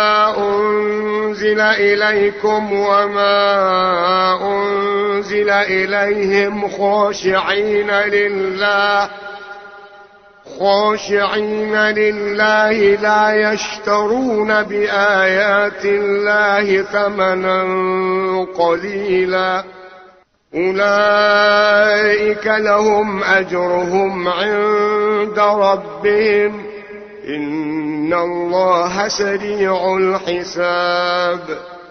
أنزل إليكم وما أنزل إليهم خاشعين لله خاشعين لله لا يشترون بآيات الله ثمنا قليلا أولئك لهم أجرهم عند ربهم إن الله سريع الحساب.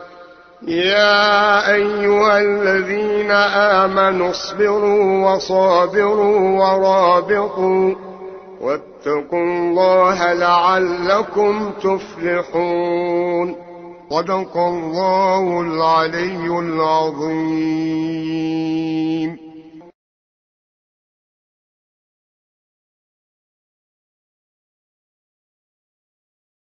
يا أيها الذين آمنوا اصبروا وصابروا ورابطوا واتقوا الله لعلكم تفلحون. صدق الله العلي العظيم.